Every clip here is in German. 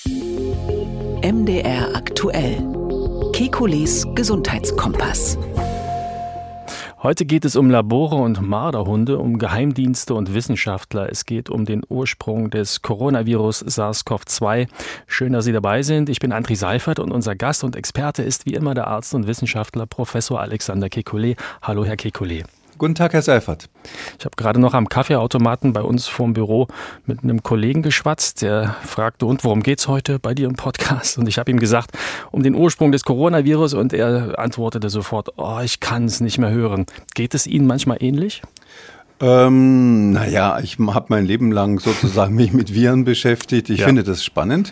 MDR aktuell. Kekules Gesundheitskompass. Heute geht es um Labore und Marderhunde, um Geheimdienste und Wissenschaftler. Es geht um den Ursprung des Coronavirus SARS-CoV-2. Schön, dass Sie dabei sind. Ich bin André Seifert und unser Gast und Experte ist wie immer der Arzt und Wissenschaftler Professor Alexander Kekulé. Hallo, Herr Kekulé. Guten Tag, Herr Seifert. Ich habe gerade noch am Kaffeeautomaten bei uns vorm Büro mit einem Kollegen geschwatzt, der fragte, und worum geht's heute bei dir im Podcast? Und ich habe ihm gesagt, um den Ursprung des Coronavirus, und er antwortete sofort, ich kann es nicht mehr hören. Geht es Ihnen manchmal ähnlich? Ich habe mein Leben lang sozusagen mich mit Viren beschäftigt. Ich finde das spannend.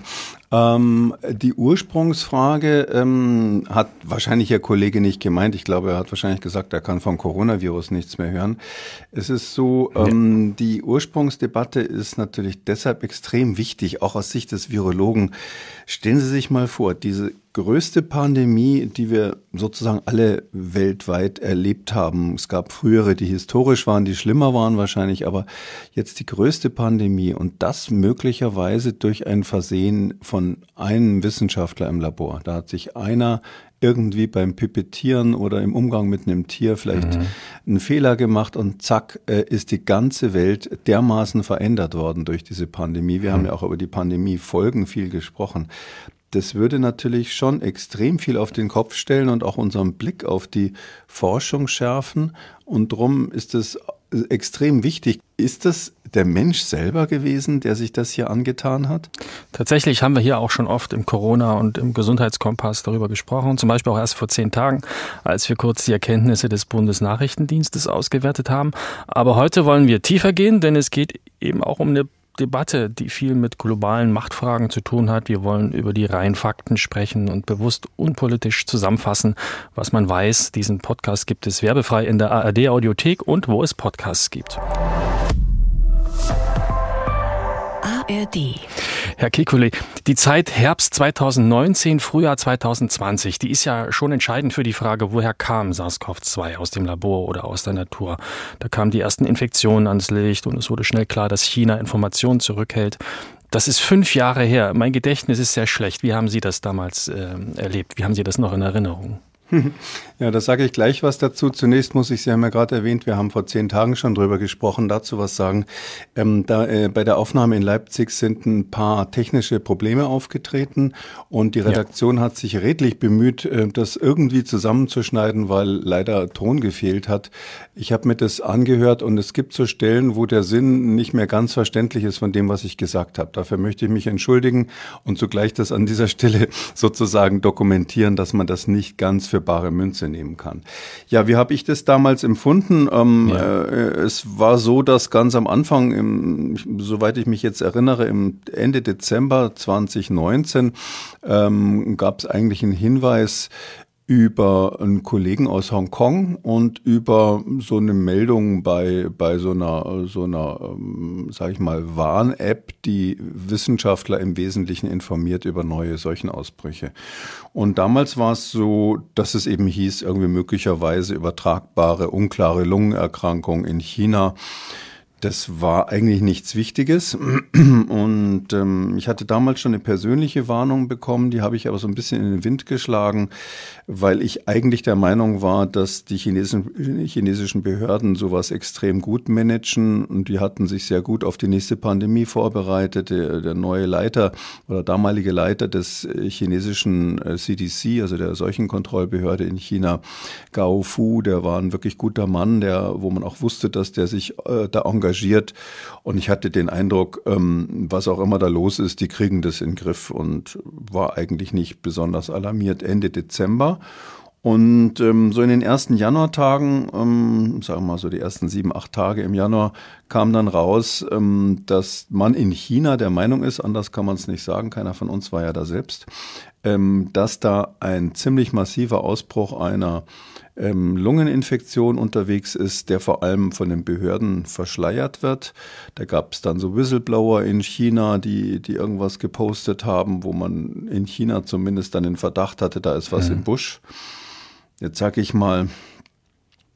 Die Ursprungsfrage hat wahrscheinlich Ihr Kollege nicht gemeint. Ich glaube, er hat wahrscheinlich gesagt, er kann vom Coronavirus nichts mehr hören. Es ist so, die Ursprungsdebatte ist natürlich deshalb extrem wichtig, auch aus Sicht des Virologen. Stellen Sie sich mal vor, diese größte Pandemie, die wir sozusagen alle weltweit erlebt haben. Es gab frühere, die historisch waren, die schlimmer waren wahrscheinlich, aber jetzt die größte Pandemie und das möglicherweise durch ein Versehen von einem Wissenschaftler im Labor. Da hat sich einer irgendwie beim Pipettieren oder im Umgang mit einem Tier vielleicht einen Fehler gemacht und zack, ist die ganze Welt dermaßen verändert worden durch diese Pandemie. Wir haben ja auch über die Pandemiefolgen viel gesprochen. Das würde natürlich schon extrem viel auf den Kopf stellen und auch unseren Blick auf die Forschung schärfen. Und darum ist es extrem wichtig. Ist das der Mensch selber gewesen, der sich das hier angetan hat? Tatsächlich haben wir hier auch schon oft im Corona- und im Gesundheitskompass darüber gesprochen. Zum Beispiel auch erst vor 10 Tagen, als wir kurz die Erkenntnisse des Bundesnachrichtendienstes ausgewertet haben. Aber heute wollen wir tiefer gehen, denn es geht eben auch um eine Debatte, die viel mit globalen Machtfragen zu tun hat. Wir wollen über die reinen Fakten sprechen und bewusst unpolitisch zusammenfassen, was man weiß. Diesen Podcast gibt es werbefrei in der ARD-Audiothek und wo es Podcasts gibt. ARD. Herr Kekulé, die Zeit Herbst 2019, Frühjahr 2020, die ist ja schon entscheidend für die Frage, woher kam SARS-CoV-2, aus dem Labor oder aus der Natur. Da kamen die ersten Infektionen ans Licht und es wurde schnell klar, dass China Informationen zurückhält. Das ist 5 Jahre her. Mein Gedächtnis ist sehr schlecht. Wie haben Sie das damals erlebt? Wie haben Sie das noch in Erinnerung? Ja, da sage ich gleich was dazu. Zunächst muss ich, Sie haben ja gerade erwähnt, wir haben vor 10 Tagen schon drüber gesprochen, dazu was sagen. Bei der Aufnahme in Leipzig sind ein paar technische Probleme aufgetreten und die Redaktion hat sich redlich bemüht, das irgendwie zusammenzuschneiden, weil leider Ton gefehlt hat. Ich habe mir das angehört und es gibt so Stellen, wo der Sinn nicht mehr ganz verständlich ist von dem, was ich gesagt habe. Dafür möchte ich mich entschuldigen und zugleich das an dieser Stelle sozusagen dokumentieren, dass man das nicht ganz für bare Münze nehmen kann. Ja, wie habe ich das damals empfunden? Es war so, dass ganz am Anfang, soweit ich mich jetzt erinnere, im Ende Dezember 2019 gab es eigentlich einen Hinweis über einen Kollegen aus Hongkong und über so eine Meldung bei so einer sage ich mal, Warn-App, die Wissenschaftler im Wesentlichen informiert über neue Seuchenausbrüche. Und damals war es so, dass es eben hieß, irgendwie möglicherweise übertragbare, unklare Lungenerkrankung in China. Das war eigentlich nichts Wichtiges und ich hatte damals schon eine persönliche Warnung bekommen, die habe ich aber so ein bisschen in den Wind geschlagen, weil ich eigentlich der Meinung war, dass die chinesischen Behörden sowas extrem gut managen und die hatten sich sehr gut auf die nächste Pandemie vorbereitet. Der neue Leiter oder damalige Leiter des chinesischen CDC, also der Seuchenkontrollbehörde in China, Gao Fu, der war ein wirklich guter Mann, wo man auch wusste, dass der sich da engagiert. Und ich hatte den Eindruck, was auch immer da los ist, die kriegen das in den Griff und war eigentlich nicht besonders alarmiert. Ende Dezember. Und so in den ersten Januartagen, sagen wir mal so die ersten 7, 8 Tage im Januar, kam dann raus, dass man in China der Meinung ist, anders kann man es nicht sagen, keiner von uns war ja da selbst, dass da ein ziemlich massiver Ausbruch einer Lungeninfektion unterwegs ist, der vor allem von den Behörden verschleiert wird. Da gab es dann so Whistleblower in China, die irgendwas gepostet haben, wo man in China zumindest dann den Verdacht hatte, da ist was im Busch. Jetzt sage ich mal,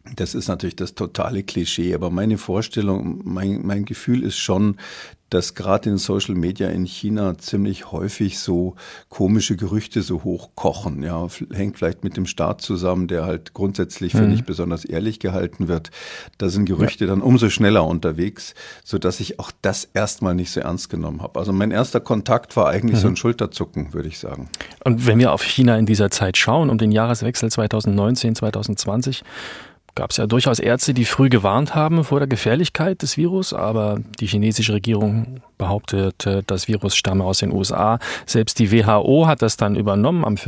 Das ist natürlich das totale Klischee, aber meine Vorstellung, mein Gefühl ist schon, dass gerade in Social Media in China ziemlich häufig so komische Gerüchte so hochkochen. Ja, hängt vielleicht mit dem Staat zusammen, der halt grundsätzlich für nicht besonders ehrlich gehalten wird. Da sind Gerüchte dann umso schneller unterwegs, sodass ich auch das erstmal nicht so ernst genommen habe. Also mein erster Kontakt war eigentlich so ein Schulterzucken, würde ich sagen. Und wenn wir auf China in dieser Zeit schauen, um den Jahreswechsel 2019, 2020, gab es ja durchaus Ärzte, die früh gewarnt haben vor der Gefährlichkeit des Virus, aber die chinesische Regierung behauptete, das Virus stamme aus den USA. Selbst die WHO hat das dann übernommen am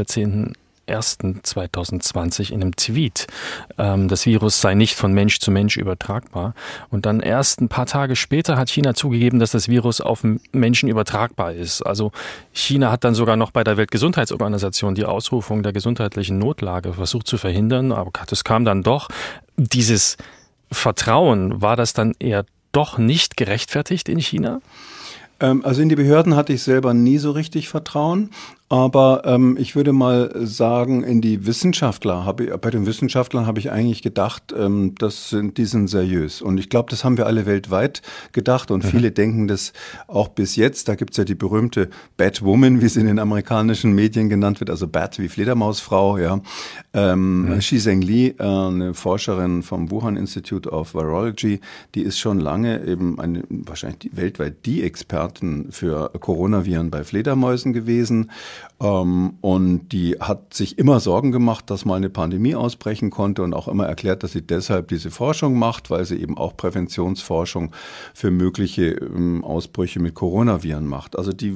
14.01.2020 in einem Tweet. Das Virus sei nicht von Mensch zu Mensch übertragbar. Und dann erst ein paar Tage später hat China zugegeben, dass das Virus auf Menschen übertragbar ist. Also China hat dann sogar noch bei der Weltgesundheitsorganisation die Ausrufung der gesundheitlichen Notlage versucht zu verhindern, aber das kam dann doch. Dieses Vertrauen, war das dann eher doch nicht gerechtfertigt in China? Also in die Behörden hatte ich selber nie so richtig Vertrauen. Aber ich würde mal sagen, in die Wissenschaftler, bei den Wissenschaftlern habe ich eigentlich gedacht, die sind seriös. Und ich glaube, das haben wir alle weltweit gedacht. Und viele denken das auch bis jetzt. Da gibt's ja die berühmte Batwoman, wie sie in den amerikanischen Medien genannt wird, also Bat wie Fledermausfrau. Ja. Xi Zhengli, eine Forscherin vom Wuhan Institute of Virology, die ist schon lange eben wahrscheinlich weltweit die Expertin für Coronaviren bei Fledermäusen gewesen. Und die hat sich immer Sorgen gemacht, dass mal eine Pandemie ausbrechen konnte und auch immer erklärt, dass sie deshalb diese Forschung macht, weil sie eben auch Präventionsforschung für mögliche Ausbrüche mit Coronaviren macht. Also die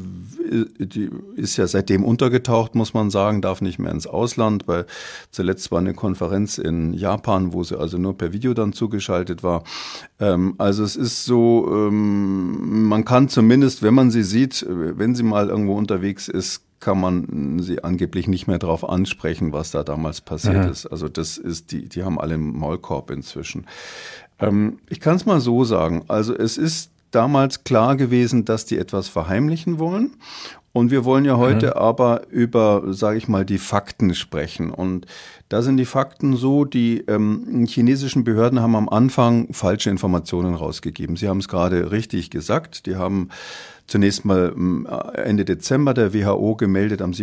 ist ja seitdem untergetaucht, muss man sagen, darf nicht mehr ins Ausland, weil zuletzt war eine Konferenz in Japan, wo sie also nur per Video dann zugeschaltet war. Also es ist so, man kann zumindest, wenn man sie sieht, wenn sie mal irgendwo unterwegs ist, kann man sie angeblich nicht mehr darauf ansprechen, was da damals passiert ist. Also das ist, die haben alle einen Maulkorb inzwischen. Ich kann es mal so sagen, also es ist damals klar gewesen, dass die etwas verheimlichen wollen. Und wir wollen ja heute aber über, sage ich mal, die Fakten sprechen. Und da sind die Fakten so, die chinesischen Behörden haben am Anfang falsche Informationen rausgegeben. Sie haben es gerade richtig gesagt. Die haben zunächst mal Ende Dezember der WHO gemeldet am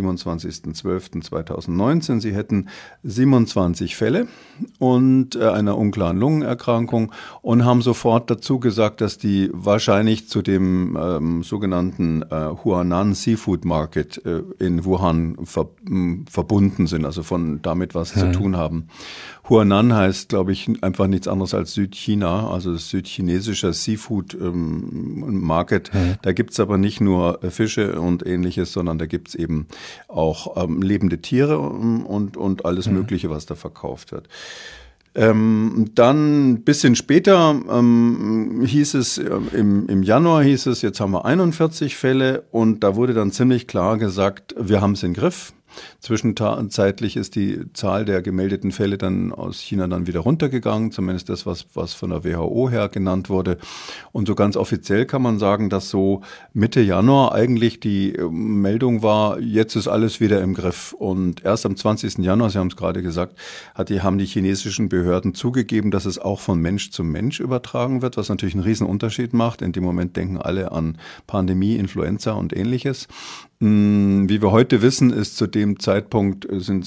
27.12.2019. Sie hätten 27 Fälle und einer unklaren Lungenerkrankung und haben sofort dazu gesagt, dass die wahrscheinlich zu dem sogenannten Huanan Seafood Market in Wuhan verbunden sind, also damit was zu tun haben. Huanan heißt, glaube ich, einfach nichts anderes als Südchina, also das südchinesische Seafood Market. Da gibt's aber nicht nur Fische und Ähnliches, sondern da gibt's eben auch lebende Tiere und alles Mögliche, was da verkauft wird. Dann ein bisschen später hieß es, im Januar hieß es, jetzt haben wir 41 Fälle und da wurde dann ziemlich klar gesagt, wir haben es im Griff. Zwischenzeitlich ist die Zahl der gemeldeten Fälle dann aus China dann wieder runtergegangen, zumindest das, was von der WHO her genannt wurde. Und so ganz offiziell kann man sagen, dass so Mitte Januar eigentlich die Meldung war, jetzt ist alles wieder im Griff. Und erst am 20. Januar, Sie haben es gerade gesagt, haben die chinesischen Behörden zugegeben, dass es auch von Mensch zu Mensch übertragen wird, was natürlich einen riesen Unterschied macht. In dem Moment denken alle an Pandemie, Influenza und Ähnliches. Wie wir heute wissen, sind zu dem Zeitpunkt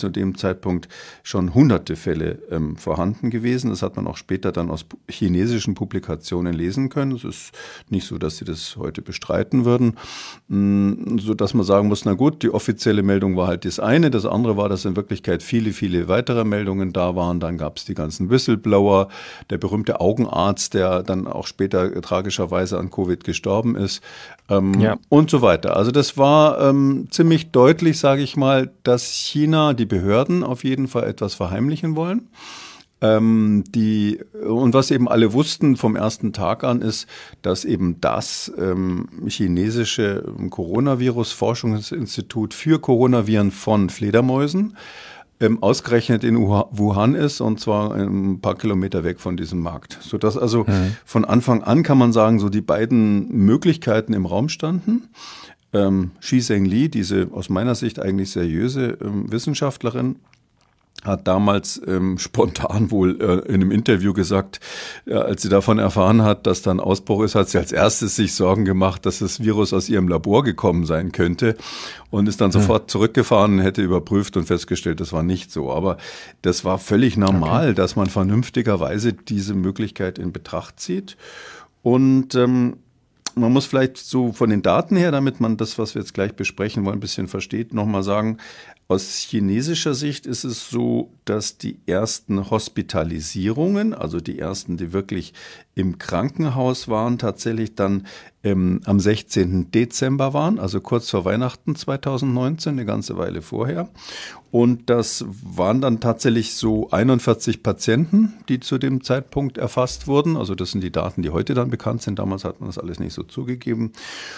schon hunderte Fälle vorhanden gewesen. Das hat man auch später dann aus chinesischen Publikationen lesen können. Es ist nicht so, dass sie das heute bestreiten würden, so dass man sagen muss, na gut, die offizielle Meldung war halt das eine. Das andere war, dass in Wirklichkeit viele, viele weitere Meldungen da waren. Dann gab es die ganzen Whistleblower, der berühmte Augenarzt, der dann auch später tragischerweise an Covid gestorben ist, und so weiter. Also das war ziemlich deutlich, sage ich mal, dass China, die Behörden auf jeden Fall etwas verheimlichen wollen. Und was eben alle wussten vom ersten Tag an ist, dass eben das chinesische Coronavirus-Forschungsinstitut für Coronaviren von Fledermäusen ausgerechnet in Wuhan ist, und zwar ein paar Kilometer weg von diesem Markt. Sodass also von Anfang an, kann man sagen, so die beiden Möglichkeiten im Raum standen. Xi Zhengli, diese aus meiner Sicht eigentlich seriöse Wissenschaftlerin, hat damals spontan wohl in einem Interview gesagt, als sie davon erfahren hat, dass da ein Ausbruch ist, hat sie als erstes sich Sorgen gemacht, dass das Virus aus ihrem Labor gekommen sein könnte und ist dann sofort zurückgefahren und hätte überprüft und festgestellt, das war nicht so. Aber das war völlig normal, dass man vernünftigerweise diese Möglichkeit in Betracht zieht. Und man muss vielleicht so von den Daten her, damit man das, was wir jetzt gleich besprechen wollen, ein bisschen versteht, nochmal sagen, aus chinesischer Sicht ist es so, dass die ersten Hospitalisierungen, also die ersten, die wirklich im Krankenhaus waren, tatsächlich dann am 16. Dezember waren, also kurz vor Weihnachten 2019, eine ganze Weile vorher. Und das waren dann tatsächlich so 41 Patienten, die zu dem Zeitpunkt erfasst wurden. Also das sind die Daten, die heute dann bekannt sind. Damals hat man das alles nicht so zugegeben.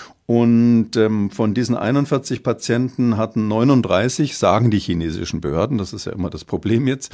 Und von diesen 41 Patienten hatten 39, sagen die chinesischen Behörden, das ist ja immer das Problem jetzt,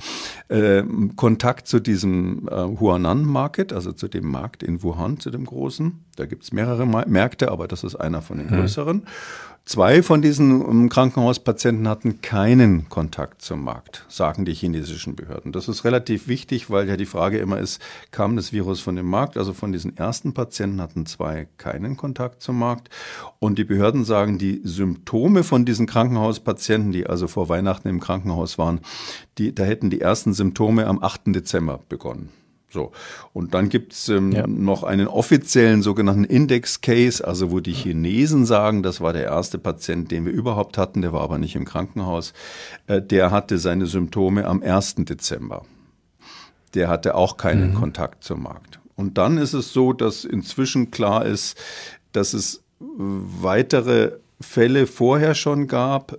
Kontakt zu diesem Huanan Market, also zu dem Markt in Wuhan, zu dem großen. Da gibt es mehrere Märkte, aber das ist einer von den größeren. 2 von diesen Krankenhauspatienten hatten keinen Kontakt zum Markt, sagen die chinesischen Behörden. Das ist relativ wichtig, weil ja die Frage immer ist, kam das Virus von dem Markt? Also von diesen ersten Patienten hatten 2 keinen Kontakt zum Markt. Und die Behörden sagen, die Symptome von diesen Krankenhauspatienten, die also vor Weihnachten im Krankenhaus waren, da hätten die ersten Symptome am 8. Dezember begonnen. So. Und dann gibt's noch einen offiziellen sogenannten Index-Case, also wo die Chinesen sagen, das war der erste Patient, den wir überhaupt hatten, der war aber nicht im Krankenhaus. Der hatte seine Symptome am 1. Dezember. Der hatte auch keinen Kontakt zum Markt. Und dann ist es so, dass inzwischen klar ist, dass es weitere Fälle vorher schon gab,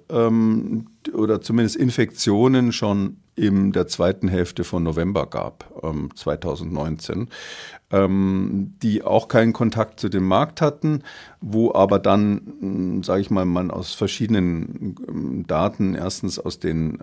oder zumindest Infektionen schon in der zweiten Hälfte von November gab, 2019, die auch keinen Kontakt zu dem Markt hatten, wo aber dann, sage ich mal, man aus verschiedenen Daten, erstens aus den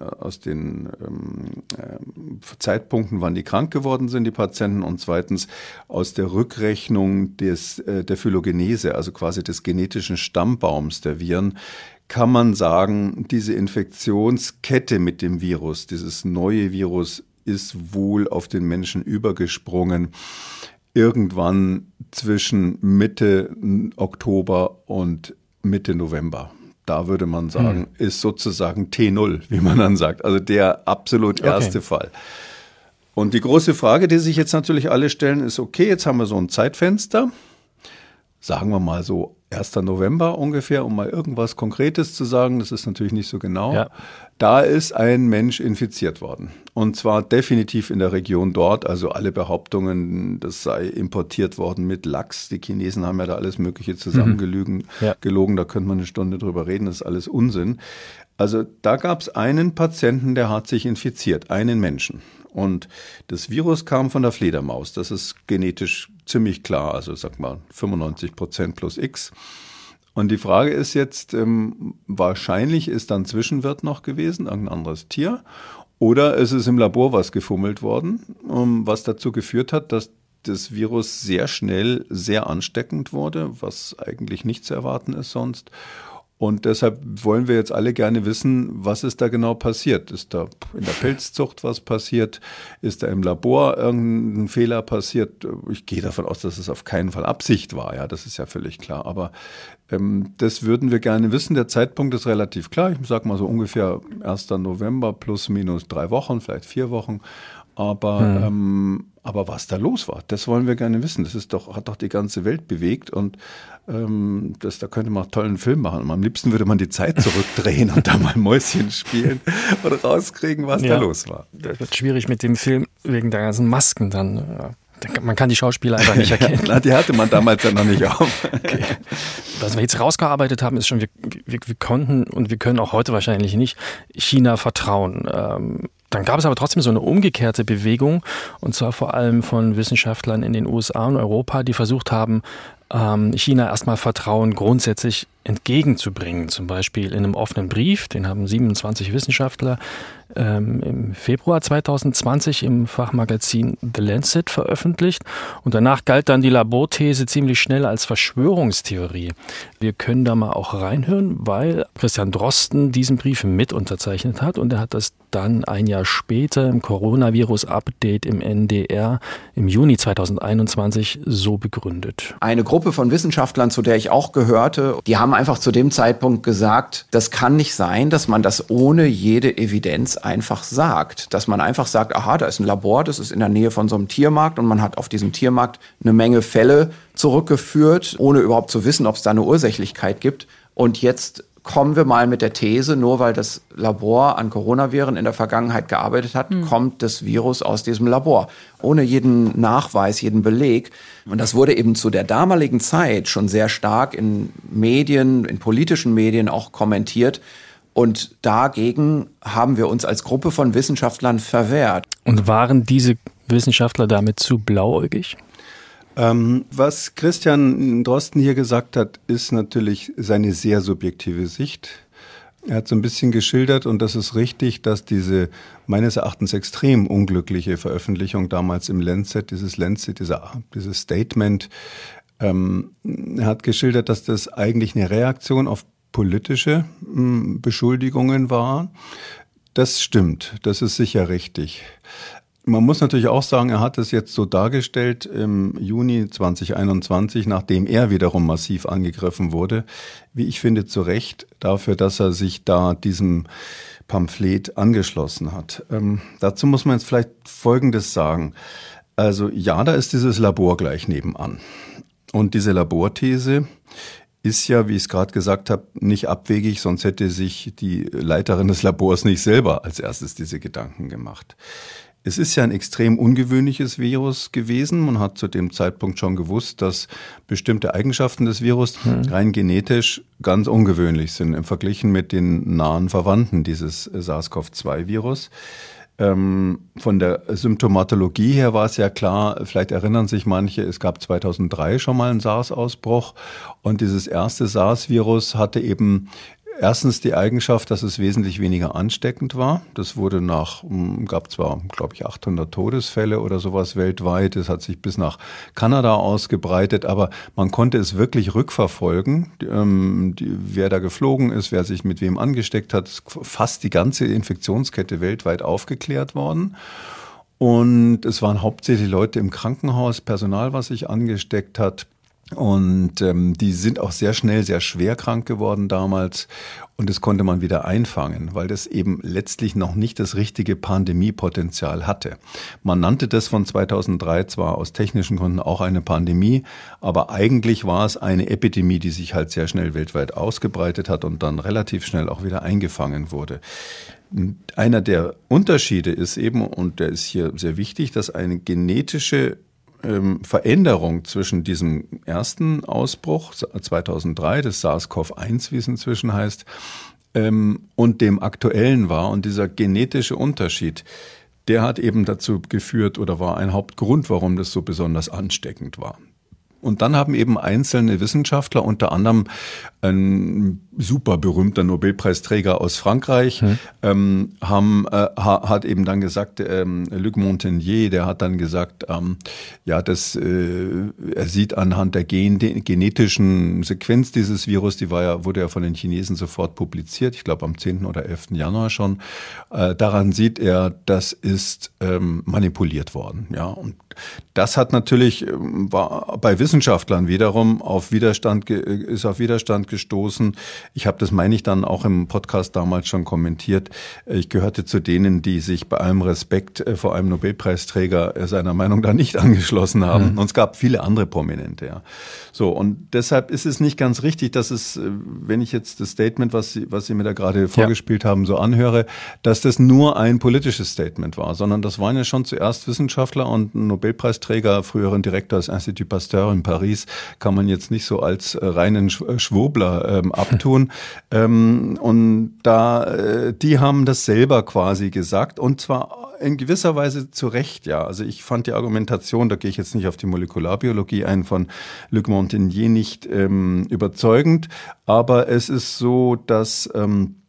Zeitpunkten, wann die krank geworden sind, die Patienten, und zweitens aus der Rückrechnung der Phylogenese, also quasi des genetischen Stammbaums der Viren, kann man sagen, diese Infektionskette mit dem Virus, dieses neue Virus, ist wohl auf den Menschen übergesprungen, irgendwann zwischen Mitte Oktober und Mitte November. Da würde man sagen, ist sozusagen T0, wie man dann sagt, also der absolut erste Fall. Und die große Frage, die sich jetzt natürlich alle stellen, ist, okay, jetzt haben wir so ein Zeitfenster, sagen wir mal so 1. November ungefähr, um mal irgendwas Konkretes zu sagen, das ist natürlich nicht so genau. Ja. Da ist ein Mensch infiziert worden. Und zwar definitiv in der Region dort, also alle Behauptungen, das sei importiert worden mit Lachs. Die Chinesen haben ja da alles Mögliche zusammengelogen. Da könnte man eine Stunde drüber reden, das ist alles Unsinn. Also da gab es einen Patienten, der hat sich infiziert, einen Menschen. Und das Virus kam von der Fledermaus. Das ist genetisch ziemlich klar, also sag mal 95% plus X. Und die Frage ist jetzt, wahrscheinlich ist dann Zwischenwirt noch gewesen, irgendein anderes Tier, oder ist es im Labor was gefummelt worden, was dazu geführt hat, dass das Virus sehr schnell sehr ansteckend wurde, was eigentlich nicht zu erwarten ist sonst. Und deshalb wollen wir jetzt alle gerne wissen, was ist da genau passiert? Ist da in der Pilzzucht was passiert? Ist da im Labor irgendein Fehler passiert? Ich gehe davon aus, dass es auf keinen Fall Absicht war. Ja, das ist ja völlig klar. Aber das würden wir gerne wissen. Der Zeitpunkt ist relativ klar. Ich sage mal so ungefähr 1. November plus minus 3 Wochen, vielleicht 4 Wochen. Aber was da los war, das wollen wir gerne wissen. Das hat doch die ganze Welt bewegt und da könnte man auch einen tollen Film machen. Und am liebsten würde man die Zeit zurückdrehen und da mal Mäuschen spielen und rauskriegen, was da los war. Das wird schwierig mit dem Film wegen der ganzen Masken dann. Man kann die Schauspieler einfach nicht erkennen. Na, die hatte man damals ja noch nicht auf. Okay. Was wir jetzt rausgearbeitet haben, ist schon, wir konnten und wir können auch heute wahrscheinlich nicht China vertrauen. Dann gab es aber trotzdem so eine umgekehrte Bewegung, und zwar vor allem von Wissenschaftlern in den USA und Europa, die versucht haben, China erstmal Vertrauen grundsätzlich entgegenzubringen. Zum Beispiel in einem offenen Brief, den haben 27 Wissenschaftler im Februar 2020 im Fachmagazin The Lancet veröffentlicht. Und danach galt dann die Laborthese ziemlich schnell als Verschwörungstheorie. Wir können da mal auch reinhören, weil Christian Drosten diesen Brief mit unterzeichnet hat und er hat das dann ein Jahr später im Coronavirus-Update im NDR im Juni 2021 so begründet. Eine Gruppe von Wissenschaftlern, zu der ich auch gehörte, die haben einfach zu dem Zeitpunkt gesagt, das kann nicht sein, dass man das ohne jede Evidenz einfach sagt. Dass man einfach sagt, aha, da ist ein Labor, das ist in der Nähe von so einem Tiermarkt und man hat auf diesem Tiermarkt eine Menge Fälle zurückgeführt, ohne überhaupt zu wissen, ob es da eine Ursächlichkeit gibt. Und jetzt kommen wir mal mit der These, nur weil das Labor an Coronaviren in der Vergangenheit gearbeitet hat, kommt das Virus aus diesem Labor. Ohne jeden Nachweis, jeden Beleg. Und das wurde eben zu der damaligen Zeit schon sehr stark in Medien, in politischen Medien auch kommentiert. Und dagegen haben wir uns als Gruppe von Wissenschaftlern verwehrt. Und waren diese Wissenschaftler damit zu blauäugig? Was Christian Drosten hier gesagt hat, ist natürlich seine sehr subjektive Sicht. Er hat so ein bisschen geschildert, und das ist richtig, dass diese meines Erachtens extrem unglückliche Veröffentlichung damals im Lancet, dieses Statement, er hat geschildert, dass das eigentlich eine Reaktion auf politische Beschuldigungen war. Das stimmt, das ist sicher richtig. Man muss natürlich auch sagen, er hat es jetzt so dargestellt im Juni 2021, nachdem er wiederum massiv angegriffen wurde, wie ich finde, zu Recht dafür, dass er sich da diesem Pamphlet angeschlossen hat. Dazu muss man jetzt vielleicht Folgendes sagen. Also ja, da ist dieses Labor gleich nebenan. Und diese Laborthese ist ja, wie ich es gerade gesagt habe, nicht abwegig, sonst hätte sich die Leiterin des Labors nicht selber als erstes diese Gedanken gemacht. Es ist ja ein extrem ungewöhnliches Virus gewesen. Man hat zu dem Zeitpunkt schon gewusst, dass bestimmte Eigenschaften des Virus rein genetisch ganz ungewöhnlich sind im Vergleich mit den nahen Verwandten dieses SARS-CoV-2-Virus. Von der Symptomatologie her war es ja klar, vielleicht erinnern sich manche, es gab 2003 schon mal einen SARS-Ausbruch und dieses erste SARS-Virus hatte eben erstens die Eigenschaft, dass es wesentlich weniger ansteckend war. Das wurde gab zwar, glaube ich, 800 Todesfälle oder sowas weltweit. Es hat sich bis nach Kanada ausgebreitet, aber man konnte es wirklich rückverfolgen, wer da geflogen ist, wer sich mit wem angesteckt hat. Fast die ganze Infektionskette weltweit aufgeklärt worden. Und es waren hauptsächlich Leute im Krankenhaus, Personal, was sich angesteckt hat. Und die sind auch sehr schnell sehr schwer krank geworden damals und das konnte man wieder einfangen, weil das eben letztlich noch nicht das richtige Pandemiepotenzial hatte. Man nannte das von 2003 zwar aus technischen Gründen auch eine Pandemie, aber eigentlich war es eine Epidemie, die sich halt sehr schnell weltweit ausgebreitet hat und dann relativ schnell auch wieder eingefangen wurde. Einer der Unterschiede ist eben, und der ist hier sehr wichtig, dass eine genetische Veränderung zwischen diesem ersten Ausbruch 2003, des SARS-CoV-1, wie es inzwischen heißt, und dem aktuellen war. Und dieser genetische Unterschied, der hat eben dazu geführt oder war ein Hauptgrund, warum das so besonders ansteckend war. Und dann haben eben einzelne Wissenschaftler, unter anderem ein super berühmter Nobelpreisträger aus Frankreich, hat eben dann gesagt, Luc Montagnier, der hat dann gesagt, er sieht anhand der genetischen Sequenz dieses Virus, wurde ja von den Chinesen sofort publiziert, ich glaube am 10. oder 11. Januar schon, daran sieht er, das ist manipuliert worden. Ja, und das hat natürlich, war bei Wissenschaftlern wiederum auf Widerstand gestoßen. Ich habe das, meine ich, dann auch im Podcast damals schon kommentiert. Ich gehörte zu denen, die sich bei allem Respekt vor einem Nobelpreisträger seiner Meinung da nicht angeschlossen haben. Und es gab viele andere Prominente. Ja. So, und deshalb ist es nicht ganz richtig, dass es, wenn ich jetzt das Statement, was Sie mir da gerade vorgespielt haben, so anhöre, dass das nur ein politisches Statement war, sondern das waren ja schon zuerst Wissenschaftler und ein Nobelpreisträger, früheren Direktor des Institut Pasteur in Paris, kann man jetzt nicht so als reinen Schwurbler abtun. Und die haben das selber quasi gesagt und zwar in gewisser Weise zu Recht, ja. Also ich fand die Argumentation, da gehe ich jetzt nicht auf die Molekularbiologie ein, von Luc Montagnier nicht überzeugend, aber es ist so, dass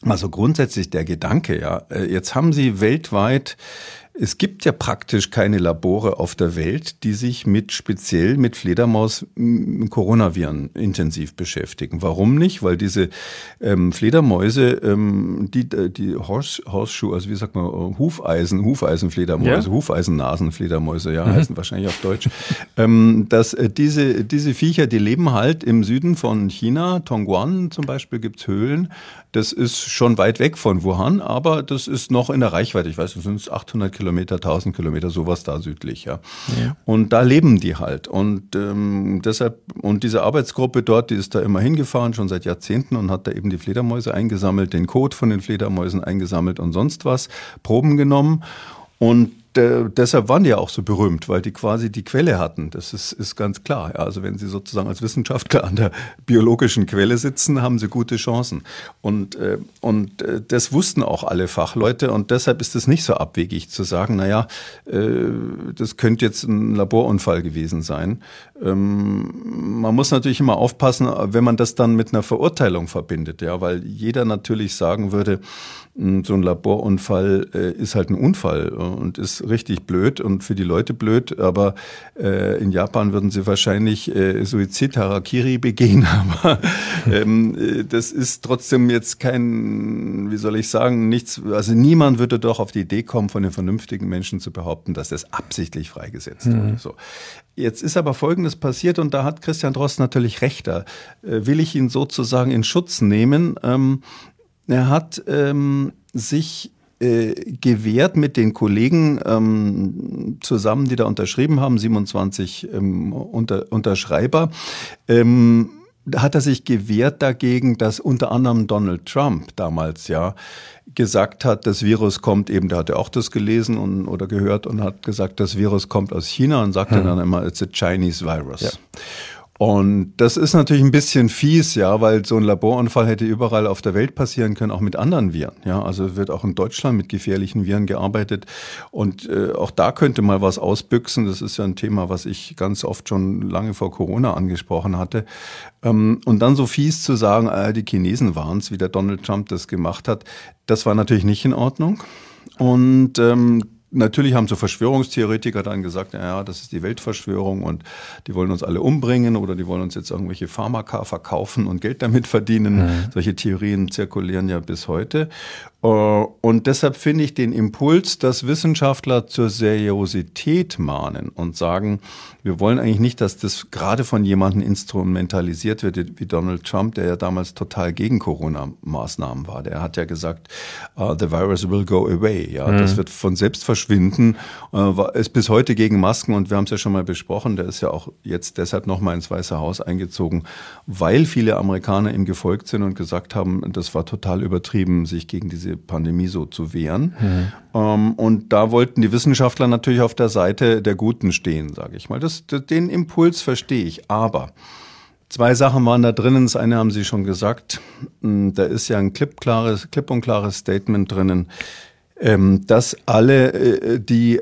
Also grundsätzlich der Gedanke, ja, jetzt haben Sie weltweit, es gibt ja praktisch keine Labore auf der Welt, die sich speziell mit Fledermaus-Coronaviren intensiv beschäftigen. Warum nicht? Weil diese Fledermäuse, die Horseshoe, also wie sagt man, Hufeisenfledermäuse, Hufeisennasenfledermäuse, heißen wahrscheinlich auf Deutsch, dass diese Viecher, die leben halt im Süden von China, Tongguan zum Beispiel gibt's Höhlen. Das ist schon weit weg von Wuhan, aber das ist noch in der Reichweite. Ich weiß, das sind 800 Kilometer, 1000 Kilometer, sowas da südlich, ja. Und da leben die halt. Und deshalb, und diese Arbeitsgruppe dort, die ist da immer hingefahren, schon seit Jahrzehnten, und hat da eben die Fledermäuse eingesammelt, den Kot von den Fledermäusen eingesammelt und sonst was, Proben genommen. Und deshalb waren die ja auch so berühmt, weil die quasi die Quelle hatten. Das ist ganz klar. Ja, also wenn Sie sozusagen als Wissenschaftler an der biologischen Quelle sitzen, haben Sie gute Chancen. Und das wussten auch alle Fachleute. Und deshalb ist es nicht so abwegig zu sagen, das könnte jetzt ein Laborunfall gewesen sein. Man muss natürlich immer aufpassen, wenn man das dann mit einer Verurteilung verbindet, ja, weil jeder natürlich sagen würde, so ein Laborunfall ist halt ein Unfall und ist richtig blöd und für die Leute blöd, aber in Japan würden sie wahrscheinlich Suizid, Harakiri begehen, aber das ist trotzdem jetzt kein, wie soll ich sagen, nichts, also niemand würde doch auf die Idee kommen, von den vernünftigen Menschen zu behaupten, dass das absichtlich freigesetzt wurde. So. Jetzt ist aber Folgendes passiert und da hat Christian Drosten natürlich recht, da will ich ihn sozusagen in Schutz nehmen. Er hat sich gewehrt mit den Kollegen zusammen, die da unterschrieben haben, 27 Unterschreiber. Da hat er sich gewehrt dagegen, dass unter anderem Donald Trump damals ja gesagt hat, das Virus kommt eben, der hatte auch das gelesen oder gehört und hat gesagt, das Virus kommt aus China und sagte dann immer, it's a Chinese virus. Ja. Und das ist natürlich ein bisschen fies, ja, weil so ein Laborunfall hätte überall auf der Welt passieren können, auch mit anderen Viren. Ja, also wird auch in Deutschland mit gefährlichen Viren gearbeitet und auch da könnte mal was ausbüchsen. Das ist ja ein Thema, was ich ganz oft schon lange vor Corona angesprochen hatte. Und dann so fies zu sagen, die Chinesen waren es, wie der Donald Trump das gemacht hat, das war natürlich nicht in Ordnung. Und natürlich haben so Verschwörungstheoretiker dann gesagt, ja, das ist die Weltverschwörung und die wollen uns alle umbringen oder die wollen uns jetzt irgendwelche Pharmaka verkaufen und Geld damit verdienen. Solche Theorien zirkulieren ja bis heute. Und deshalb finde ich den Impuls, dass Wissenschaftler zur Seriosität mahnen und sagen, wir wollen eigentlich nicht, dass das gerade von jemandem instrumentalisiert wird, wie Donald Trump, der ja damals total gegen Corona-Maßnahmen war. Der hat ja gesagt, the virus will go away. Ja, das wird von selbst verschwinden. Ist bis heute gegen Masken und wir haben es ja schon mal besprochen. Der ist ja auch jetzt deshalb nochmal ins Weiße Haus eingezogen, weil viele Amerikaner ihm gefolgt sind und gesagt haben, das war total übertrieben, sich gegen diese Pandemie so zu wehren. Und da wollten die Wissenschaftler natürlich auf der Seite der Guten stehen, sage ich mal. Den Impuls verstehe ich, aber zwei Sachen waren da drinnen. Das eine haben Sie schon gesagt, da ist ja ein klipp und klares Statement drinnen, dass alle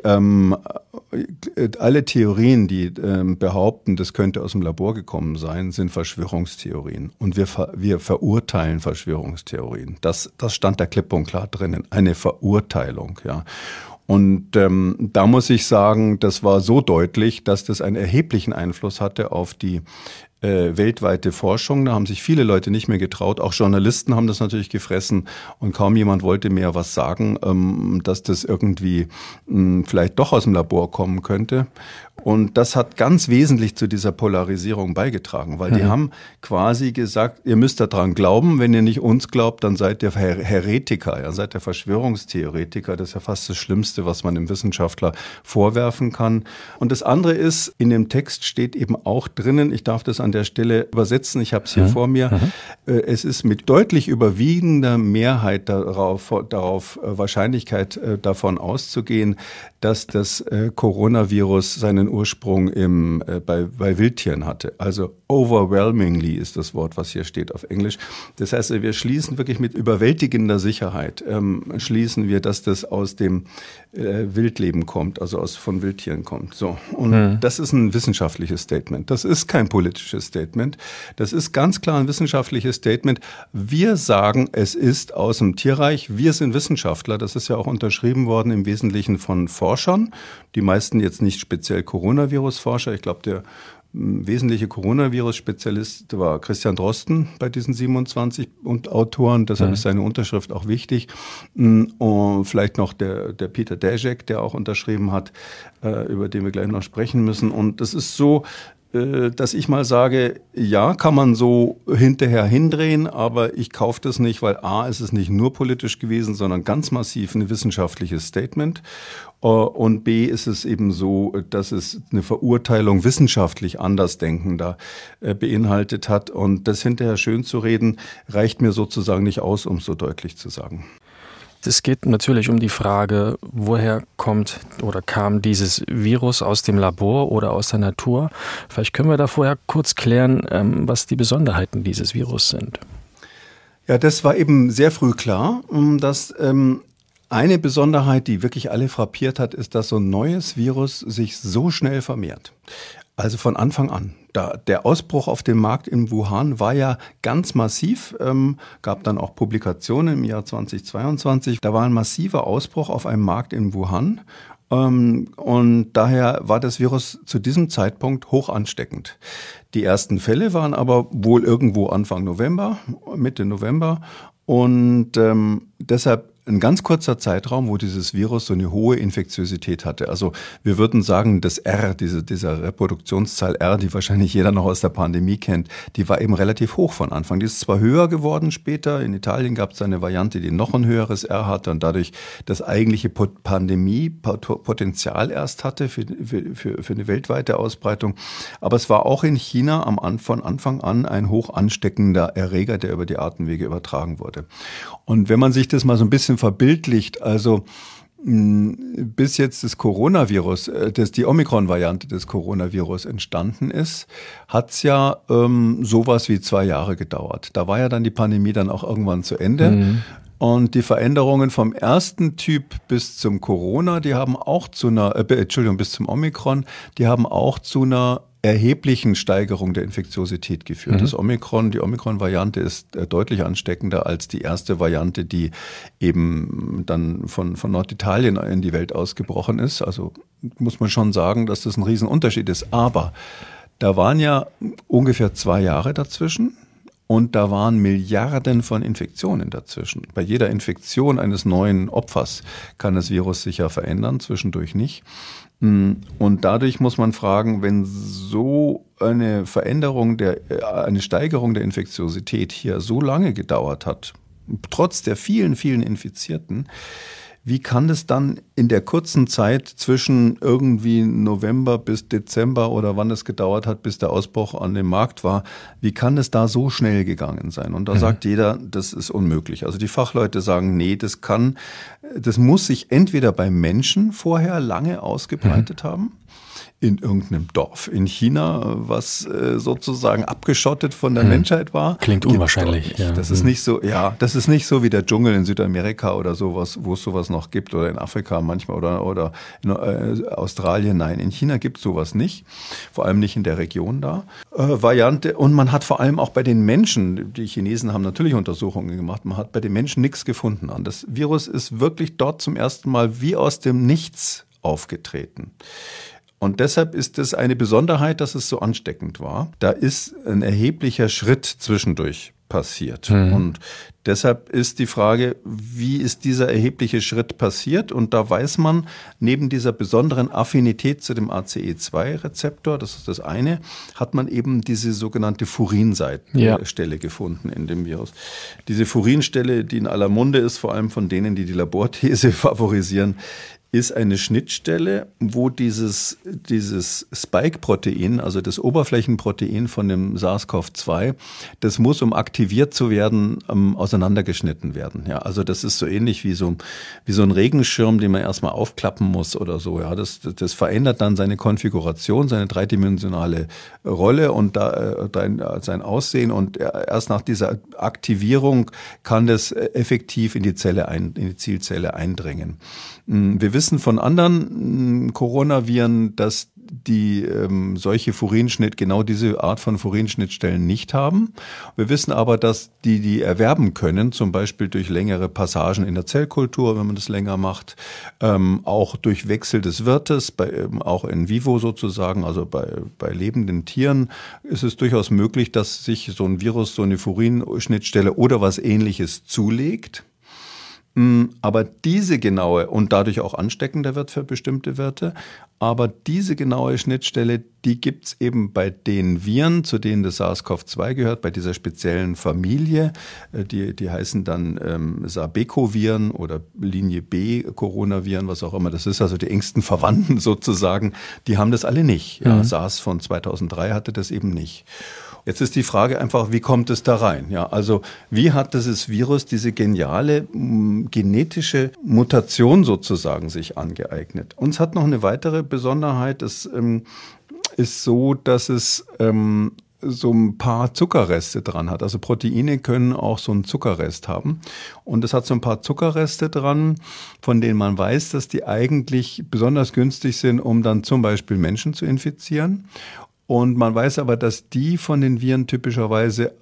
Theorien, die behaupten, das könnte aus dem Labor gekommen sein, sind Verschwörungstheorien. Und wir verurteilen Verschwörungstheorien. Das stand da klipp und klar drinnen. Eine Verurteilung, ja. Und da muss ich sagen, das war so deutlich, dass das einen erheblichen Einfluss hatte auf die weltweite Forschung. Da haben sich viele Leute nicht mehr getraut. Auch Journalisten haben das natürlich gefressen und kaum jemand wollte mehr was sagen, dass das irgendwie vielleicht doch aus dem Labor kommen könnte. Und das hat ganz wesentlich zu dieser Polarisierung beigetragen, weil die haben quasi gesagt, ihr müsst daran glauben, wenn ihr nicht uns glaubt, dann seid ihr Heretiker, ja, seid ihr Verschwörungstheoretiker. Das ist ja fast das Schlimmste, was man dem Wissenschaftler vorwerfen kann. Und das andere ist, in dem Text steht eben auch drinnen, ich darf das an der Stelle übersetzen, ich habe es hier vor mir, es ist mit deutlich überwiegender Mehrheit darauf Wahrscheinlichkeit davon auszugehen, dass das Coronavirus seinen Ursprung bei Wildtieren hatte. Also overwhelmingly ist das Wort, was hier steht auf Englisch. Das heißt, wir schließen wirklich mit überwältigender Sicherheit, schließen wir, dass das aus dem Wildleben kommt, also von Wildtieren kommt. So. Und das ist ein wissenschaftliches Statement. Das ist kein politisches wissenschaftliches Statement. Das ist ganz klar ein wissenschaftliches Statement. Wir sagen, es ist aus dem Tierreich. Wir sind Wissenschaftler. Das ist ja auch unterschrieben worden im Wesentlichen von Forschern. Die meisten jetzt nicht speziell Coronavirus-Forscher. Ich glaube, der wesentliche Coronavirus-Spezialist war Christian Drosten bei diesen 27 Autoren. Deshalb ist seine Unterschrift auch wichtig. Und vielleicht noch der Peter Daszak, der auch unterschrieben hat, über den wir gleich noch sprechen müssen. Und das ist so, dass ich mal sage, ja, kann man so hinterher hindrehen, aber ich kaufe das nicht, weil A, ist es nicht nur politisch gewesen, sondern ganz massiv ein wissenschaftliches Statement. Und B, ist es eben so, dass es eine Verurteilung wissenschaftlich Andersdenkender beinhaltet hat. Und das hinterher schön zu reden, reicht mir sozusagen nicht aus, um es so deutlich zu sagen. Es geht natürlich um die Frage, woher kommt oder kam dieses Virus, aus dem Labor oder aus der Natur? Vielleicht können wir da vorher kurz klären, was die Besonderheiten dieses Virus sind. Ja, das war eben sehr früh klar, dass eine Besonderheit, die wirklich alle frappiert hat, ist, dass so ein neues Virus sich so schnell vermehrt. Also von Anfang an. Der Ausbruch auf dem Markt in Wuhan war ja ganz massiv, gab dann auch Publikationen im Jahr 2022. Da war ein massiver Ausbruch auf einem Markt in Wuhan. Und daher war das Virus zu diesem Zeitpunkt hoch ansteckend. Die ersten Fälle waren aber wohl irgendwo Anfang November, Mitte November. Und deshalb ein ganz kurzer Zeitraum, wo dieses Virus so eine hohe Infektiosität hatte. Also wir würden sagen, das R, dieser Reproduktionszahl R, die wahrscheinlich jeder noch aus der Pandemie kennt, die war eben relativ hoch von Anfang. Die ist zwar höher geworden später. In Italien gab es eine Variante, die noch ein höheres R hatte und dadurch das eigentliche Pandemiepotenzial erst hatte für eine weltweite Ausbreitung. Aber es war auch in China von Anfang an ein hoch ansteckender Erreger, der über die Atemwege übertragen wurde. Und wenn man sich das mal so ein bisschen verbildlicht, also bis jetzt das Coronavirus, die Omikron-Variante des Coronavirus entstanden ist, hat's ja sowas wie 2 Jahre gedauert. Da war ja dann die Pandemie dann auch irgendwann zu Ende. Und die Veränderungen vom ersten Typ bis zum Corona, die haben auch bis zum Omikron, die haben auch zu einer erheblichen Steigerung der Infektiosität geführt. Die Omikron-Variante ist deutlich ansteckender als die erste Variante, die eben dann von Norditalien in die Welt ausgebrochen ist. Also muss man schon sagen, dass das ein Riesenunterschied ist. Aber da waren ja ungefähr 2 Jahre dazwischen. Und da waren Milliarden von Infektionen dazwischen. Bei jeder Infektion eines neuen Opfers kann das Virus sich ja verändern, zwischendurch nicht. Und dadurch muss man fragen, wenn so eine eine Steigerung der Infektiosität hier so lange gedauert hat, trotz der vielen, vielen Infizierten, wie kann es dann in der kurzen Zeit zwischen irgendwie November bis Dezember oder wann es gedauert hat, bis der Ausbruch an dem Markt war, wie kann es da so schnell gegangen sein? Und da sagt jeder, das ist unmöglich. Also die Fachleute sagen, nee, das muss sich entweder bei Menschen vorher lange ausgebreitet haben, in irgendeinem Dorf in China, was sozusagen abgeschottet von der Menschheit war. Klingt unwahrscheinlich. Ja. Das ist nicht so, das ist nicht so wie der Dschungel in Südamerika oder sowas, wo es sowas noch gibt, oder in Afrika manchmal oder in Australien. Nein, in China gibt es sowas nicht, vor allem nicht in der Region da. Variante, und man hat vor allem auch bei den Menschen, die Chinesen haben natürlich Untersuchungen gemacht, man hat bei den Menschen nichts gefunden. Das Virus ist wirklich dort zum ersten Mal wie aus dem Nichts aufgetreten. Und deshalb ist es eine Besonderheit, dass es so ansteckend war. Da ist ein erheblicher Schritt zwischendurch passiert. Und deshalb ist die Frage, wie ist dieser erhebliche Schritt passiert? Und da weiß man, neben dieser besonderen Affinität zu dem ACE2-Rezeptor, das ist das eine, hat man eben diese sogenannte Furinstelle gefunden in dem Virus. Diese Furinstelle, die in aller Munde ist, vor allem von denen, die die Laborthese favorisieren, ist eine Schnittstelle, wo dieses Spike-Protein, also das Oberflächenprotein von dem SARS-CoV-2, das muss, um aktiviert zu werden, auseinandergeschnitten werden. Ja, also das ist so ähnlich wie so ein Regenschirm, den man erstmal aufklappen muss oder so. Ja, das verändert dann seine Konfiguration, seine dreidimensionale Rolle und sein Aussehen. Und erst nach dieser Aktivierung kann das effektiv in die Zielzelle eindringen. Wir wissen von anderen Coronaviren, dass die solche genau diese Art von Furinschnittstellen nicht haben. Wir wissen aber, dass die erwerben können, zum Beispiel durch längere Passagen in der Zellkultur, wenn man das länger macht, auch durch Wechsel des Wirtes, auch in vivo sozusagen, also bei lebenden Tieren ist es durchaus möglich, dass sich so ein Virus, so eine Furinschnittstelle oder was Ähnliches zulegt. Aber diese genaue und dadurch auch ansteckender wird für bestimmte Wirte, aber diese genaue Schnittstelle, die gibt's eben bei den Viren, zu denen das SARS-CoV-2 gehört, bei dieser speziellen Familie, die heißen dann Sarbeco-Viren oder Linie B Coronaviren, was auch immer das ist, also die engsten Verwandten sozusagen, die haben das alle nicht. Ja, SARS von 2003 hatte das eben nicht. Jetzt ist die Frage einfach, wie kommt es da rein? Ja, also wie hat dieses Virus diese geniale genetische Mutation sozusagen sich angeeignet? Uns hat noch eine weitere Besonderheit. Es ist so, dass es so ein paar Zuckerreste dran hat. Also Proteine können auch so einen Zuckerrest haben. Und es hat so ein paar Zuckerreste dran, von denen man weiß, dass die eigentlich besonders günstig sind, um dann zum Beispiel Menschen zu infizieren. Und man weiß aber, dass die von den Viren typischerweise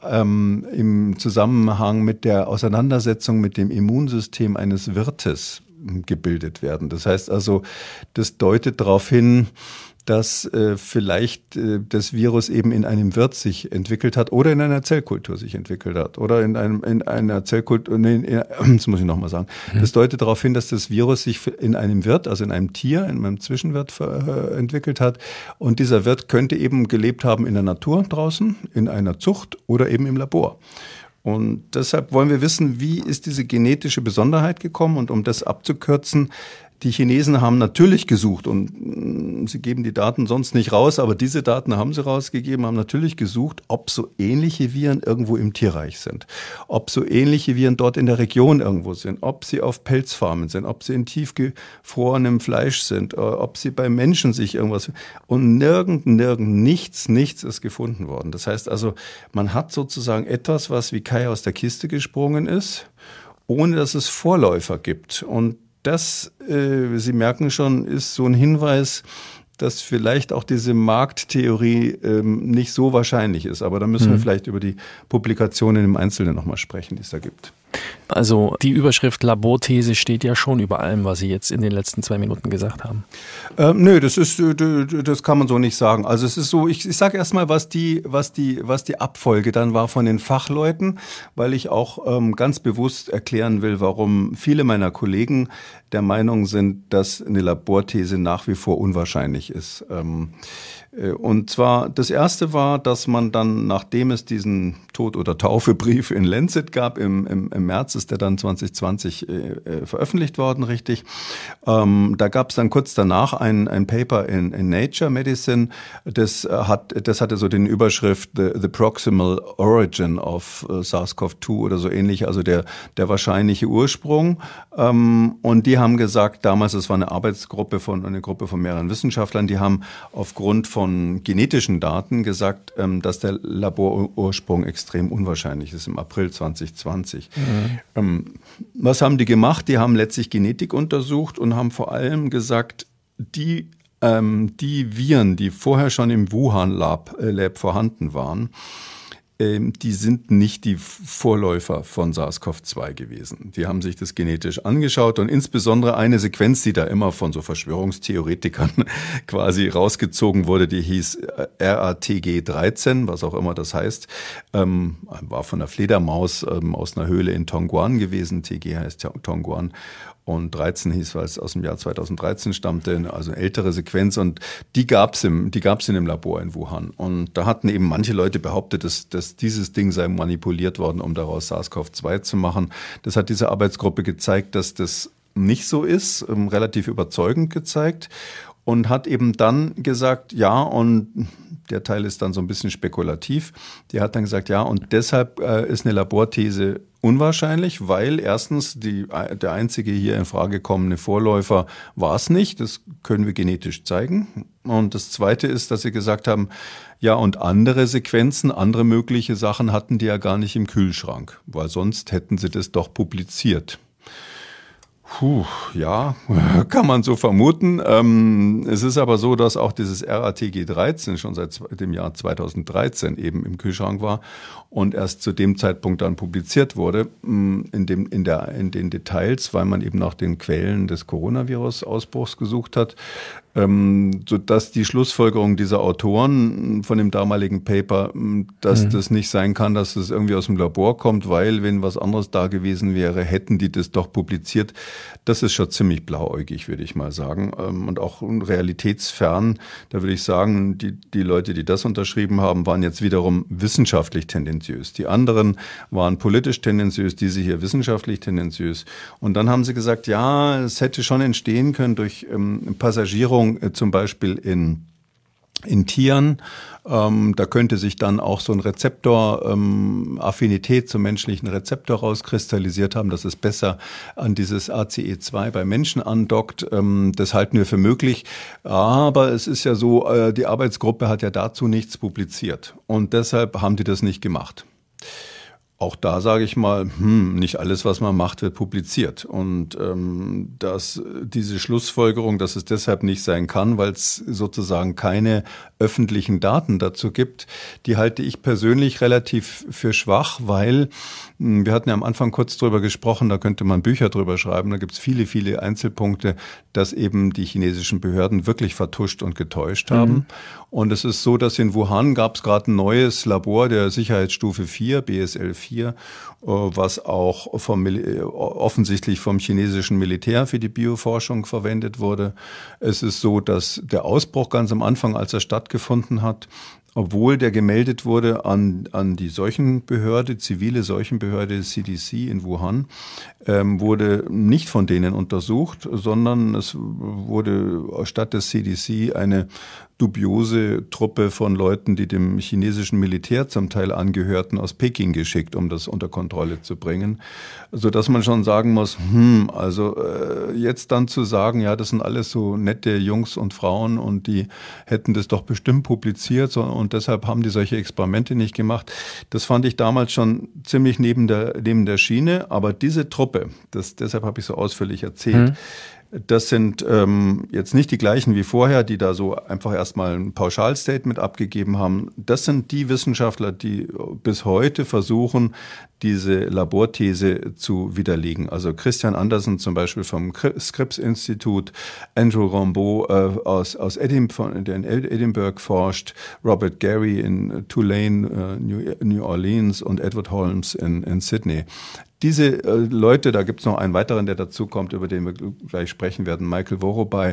im Zusammenhang mit der Auseinandersetzung mit dem Immunsystem eines Wirtes gebildet werden. Das heißt also, das deutet darauf hin, dass vielleicht das Virus eben in einem Wirt sich entwickelt hat oder in einer Zellkultur sich entwickelt hat oder in einer Zellkultur, das muss ich nochmal sagen. Das deutet darauf hin, dass das Virus sich in einem Wirt, also in einem Tier, in einem Zwischenwirt entwickelt hat. Und dieser Wirt könnte eben gelebt haben in der Natur draußen, in einer Zucht oder eben im Labor. Und deshalb wollen wir wissen, wie ist diese genetische Besonderheit gekommen? Und um das abzukürzen, die Chinesen haben natürlich gesucht und sie geben die Daten sonst nicht raus, aber diese Daten haben sie rausgegeben, haben natürlich gesucht, ob so ähnliche Viren irgendwo im Tierreich sind, ob so ähnliche Viren dort in der Region irgendwo sind, ob sie auf Pelzfarmen sind, ob sie in tiefgefrorenem Fleisch sind, ob sie bei Menschen sich irgendwas... Und nichts ist gefunden worden. Das heißt also, man hat sozusagen etwas, was wie Kai aus der Kiste gesprungen ist, ohne dass es Vorläufer gibt. Und das, Sie merken schon, ist so ein Hinweis, dass vielleicht auch diese Markttheorie nicht so wahrscheinlich ist. Aber da müssen wir vielleicht über die Publikationen im Einzelnen nochmal sprechen, die es da gibt. Also die Überschrift Laborthese steht ja schon über allem, was Sie jetzt in den letzten 2 Minuten gesagt haben. Nö, das kann man so nicht sagen. Also es ist so, ich sage erstmal, was die Abfolge dann war von den Fachleuten, weil ich auch ganz bewusst erklären will, warum viele meiner Kollegen der Meinung sind, dass eine Laborthese nach wie vor unwahrscheinlich ist. Und zwar, das erste war, dass man dann, nachdem es diesen Tod- oder Taufebrief in Lancet gab, im März ist der dann 2020 veröffentlicht worden, richtig. Da gab es dann kurz danach ein Paper in Nature Medicine, das hatte so den Überschrift The Proximal Origin of SARS-CoV-2 oder so ähnlich, also der wahrscheinliche Ursprung. Und die haben gesagt, damals, es war eine Gruppe von mehreren Wissenschaftlern, die haben aufgrund von genetischen Daten gesagt, dass der Laborursprung extrem unwahrscheinlich ist im April 2020. Was haben die gemacht? Die haben letztlich Genetik untersucht und haben vor allem gesagt, die Viren, die vorher schon im Wuhan Lab vorhanden waren, die sind nicht die Vorläufer von SARS-CoV-2 gewesen. Die haben sich das genetisch angeschaut und insbesondere eine Sequenz, die da immer von so Verschwörungstheoretikern quasi rausgezogen wurde, die hieß RATG13, was auch immer das heißt, war von einer Fledermaus aus einer Höhle in Tongguan gewesen. TG heißt Tongguan. Und 13 hieß, weil es aus dem Jahr 2013 stammte, also eine ältere Sequenz. Und die gab's in dem Labor in Wuhan. Und da hatten eben manche Leute behauptet, dass dieses Ding sei manipuliert worden, um daraus SARS-CoV-2 zu machen. Das hat diese Arbeitsgruppe gezeigt, dass das nicht so ist, relativ überzeugend gezeigt. Und hat eben dann gesagt, ja, und der Teil ist dann so ein bisschen spekulativ. Die hat dann gesagt, ja, und deshalb ist eine Laborthese unwahrscheinlich, weil erstens der einzige hier in Frage kommende Vorläufer war es nicht. Das können wir genetisch zeigen. Und das Zweite ist, dass sie gesagt haben, ja, und andere Sequenzen, andere mögliche Sachen hatten die ja gar nicht im Kühlschrank, weil sonst hätten sie das doch publiziert. Ja, kann man so vermuten. Es ist aber so, dass auch dieses RATG 13 schon seit dem Jahr 2013 eben im Kühlschrank war und erst zu dem Zeitpunkt dann publiziert wurde, in den Details, weil man eben nach den Quellen des Coronavirus-Ausbruchs gesucht hat, sodass die Schlussfolgerung dieser Autoren von dem damaligen Paper, dass das nicht sein kann, dass es irgendwie aus dem Labor kommt, weil, wenn was anderes da gewesen wäre, hätten die das doch publiziert. Das ist schon ziemlich blauäugig, würde ich mal sagen, und auch realitätsfern. Da würde ich sagen, die Leute, die das unterschrieben haben, waren jetzt wiederum wissenschaftlich tendenziös. Die anderen waren politisch tendenziös, diese hier wissenschaftlich tendenziös. Und dann haben sie gesagt, ja, es hätte schon entstehen können durch Passagierung, zum Beispiel in Tieren. Da könnte sich dann auch so ein Rezeptor, Affinität zum menschlichen Rezeptor rauskristallisiert haben, dass es besser an dieses ACE2 bei Menschen andockt. Das halten wir für möglich. Aber es ist ja so, die Arbeitsgruppe hat ja dazu nichts publiziert. Und deshalb haben die das nicht gemacht. Auch da sage ich mal, nicht alles, was man macht, wird publiziert. Und dass diese Schlussfolgerung, dass es deshalb nicht sein kann, weil es sozusagen keine öffentlichen Daten dazu gibt, die halte ich persönlich relativ für schwach, weil wir hatten ja am Anfang kurz drüber gesprochen, da könnte man Bücher drüber schreiben, da gibt es viele, viele Einzelpunkte, dass eben die chinesischen Behörden wirklich vertuscht und getäuscht haben. Und es ist so, dass in Wuhan gab es gerade ein neues Labor der Sicherheitsstufe 4, BSL 4, was auch offensichtlich vom chinesischen Militär für die Bioforschung verwendet wurde. Es ist so, dass der Ausbruch ganz am Anfang, als er stattgefunden hat, obwohl der gemeldet wurde an die Seuchenbehörde, zivile Seuchenbehörde CDC in Wuhan, wurde nicht von denen untersucht, sondern es wurde statt des CDC eine dubiose Truppe von Leuten, die dem chinesischen Militär zum Teil angehörten, aus Peking geschickt, um das unter Kontrolle zu bringen. So dass man schon sagen muss, jetzt dann zu sagen, ja, das sind alles so nette Jungs und Frauen und die hätten das doch bestimmt publiziert und deshalb haben die solche Experimente nicht gemacht. Das fand ich damals schon ziemlich neben der Schiene, aber diese Truppe, deshalb habe ich so ausführlich erzählt, das sind jetzt nicht die gleichen wie vorher, die da so einfach erstmal ein Pauschalstatement abgegeben haben. Das sind die Wissenschaftler, die bis heute versuchen, diese Laborthese zu widerlegen. Also Christian Andersen zum Beispiel vom Scripps-Institut, Andrew Rambaud aus Edinburgh, der in Edinburgh forscht, Robert Gary in Tulane, New Orleans und Edward Holmes in Sydney. Diese Leute, da gibt es noch einen weiteren, der dazukommt, über den wir gleich sprechen werden, Michael Vorobei,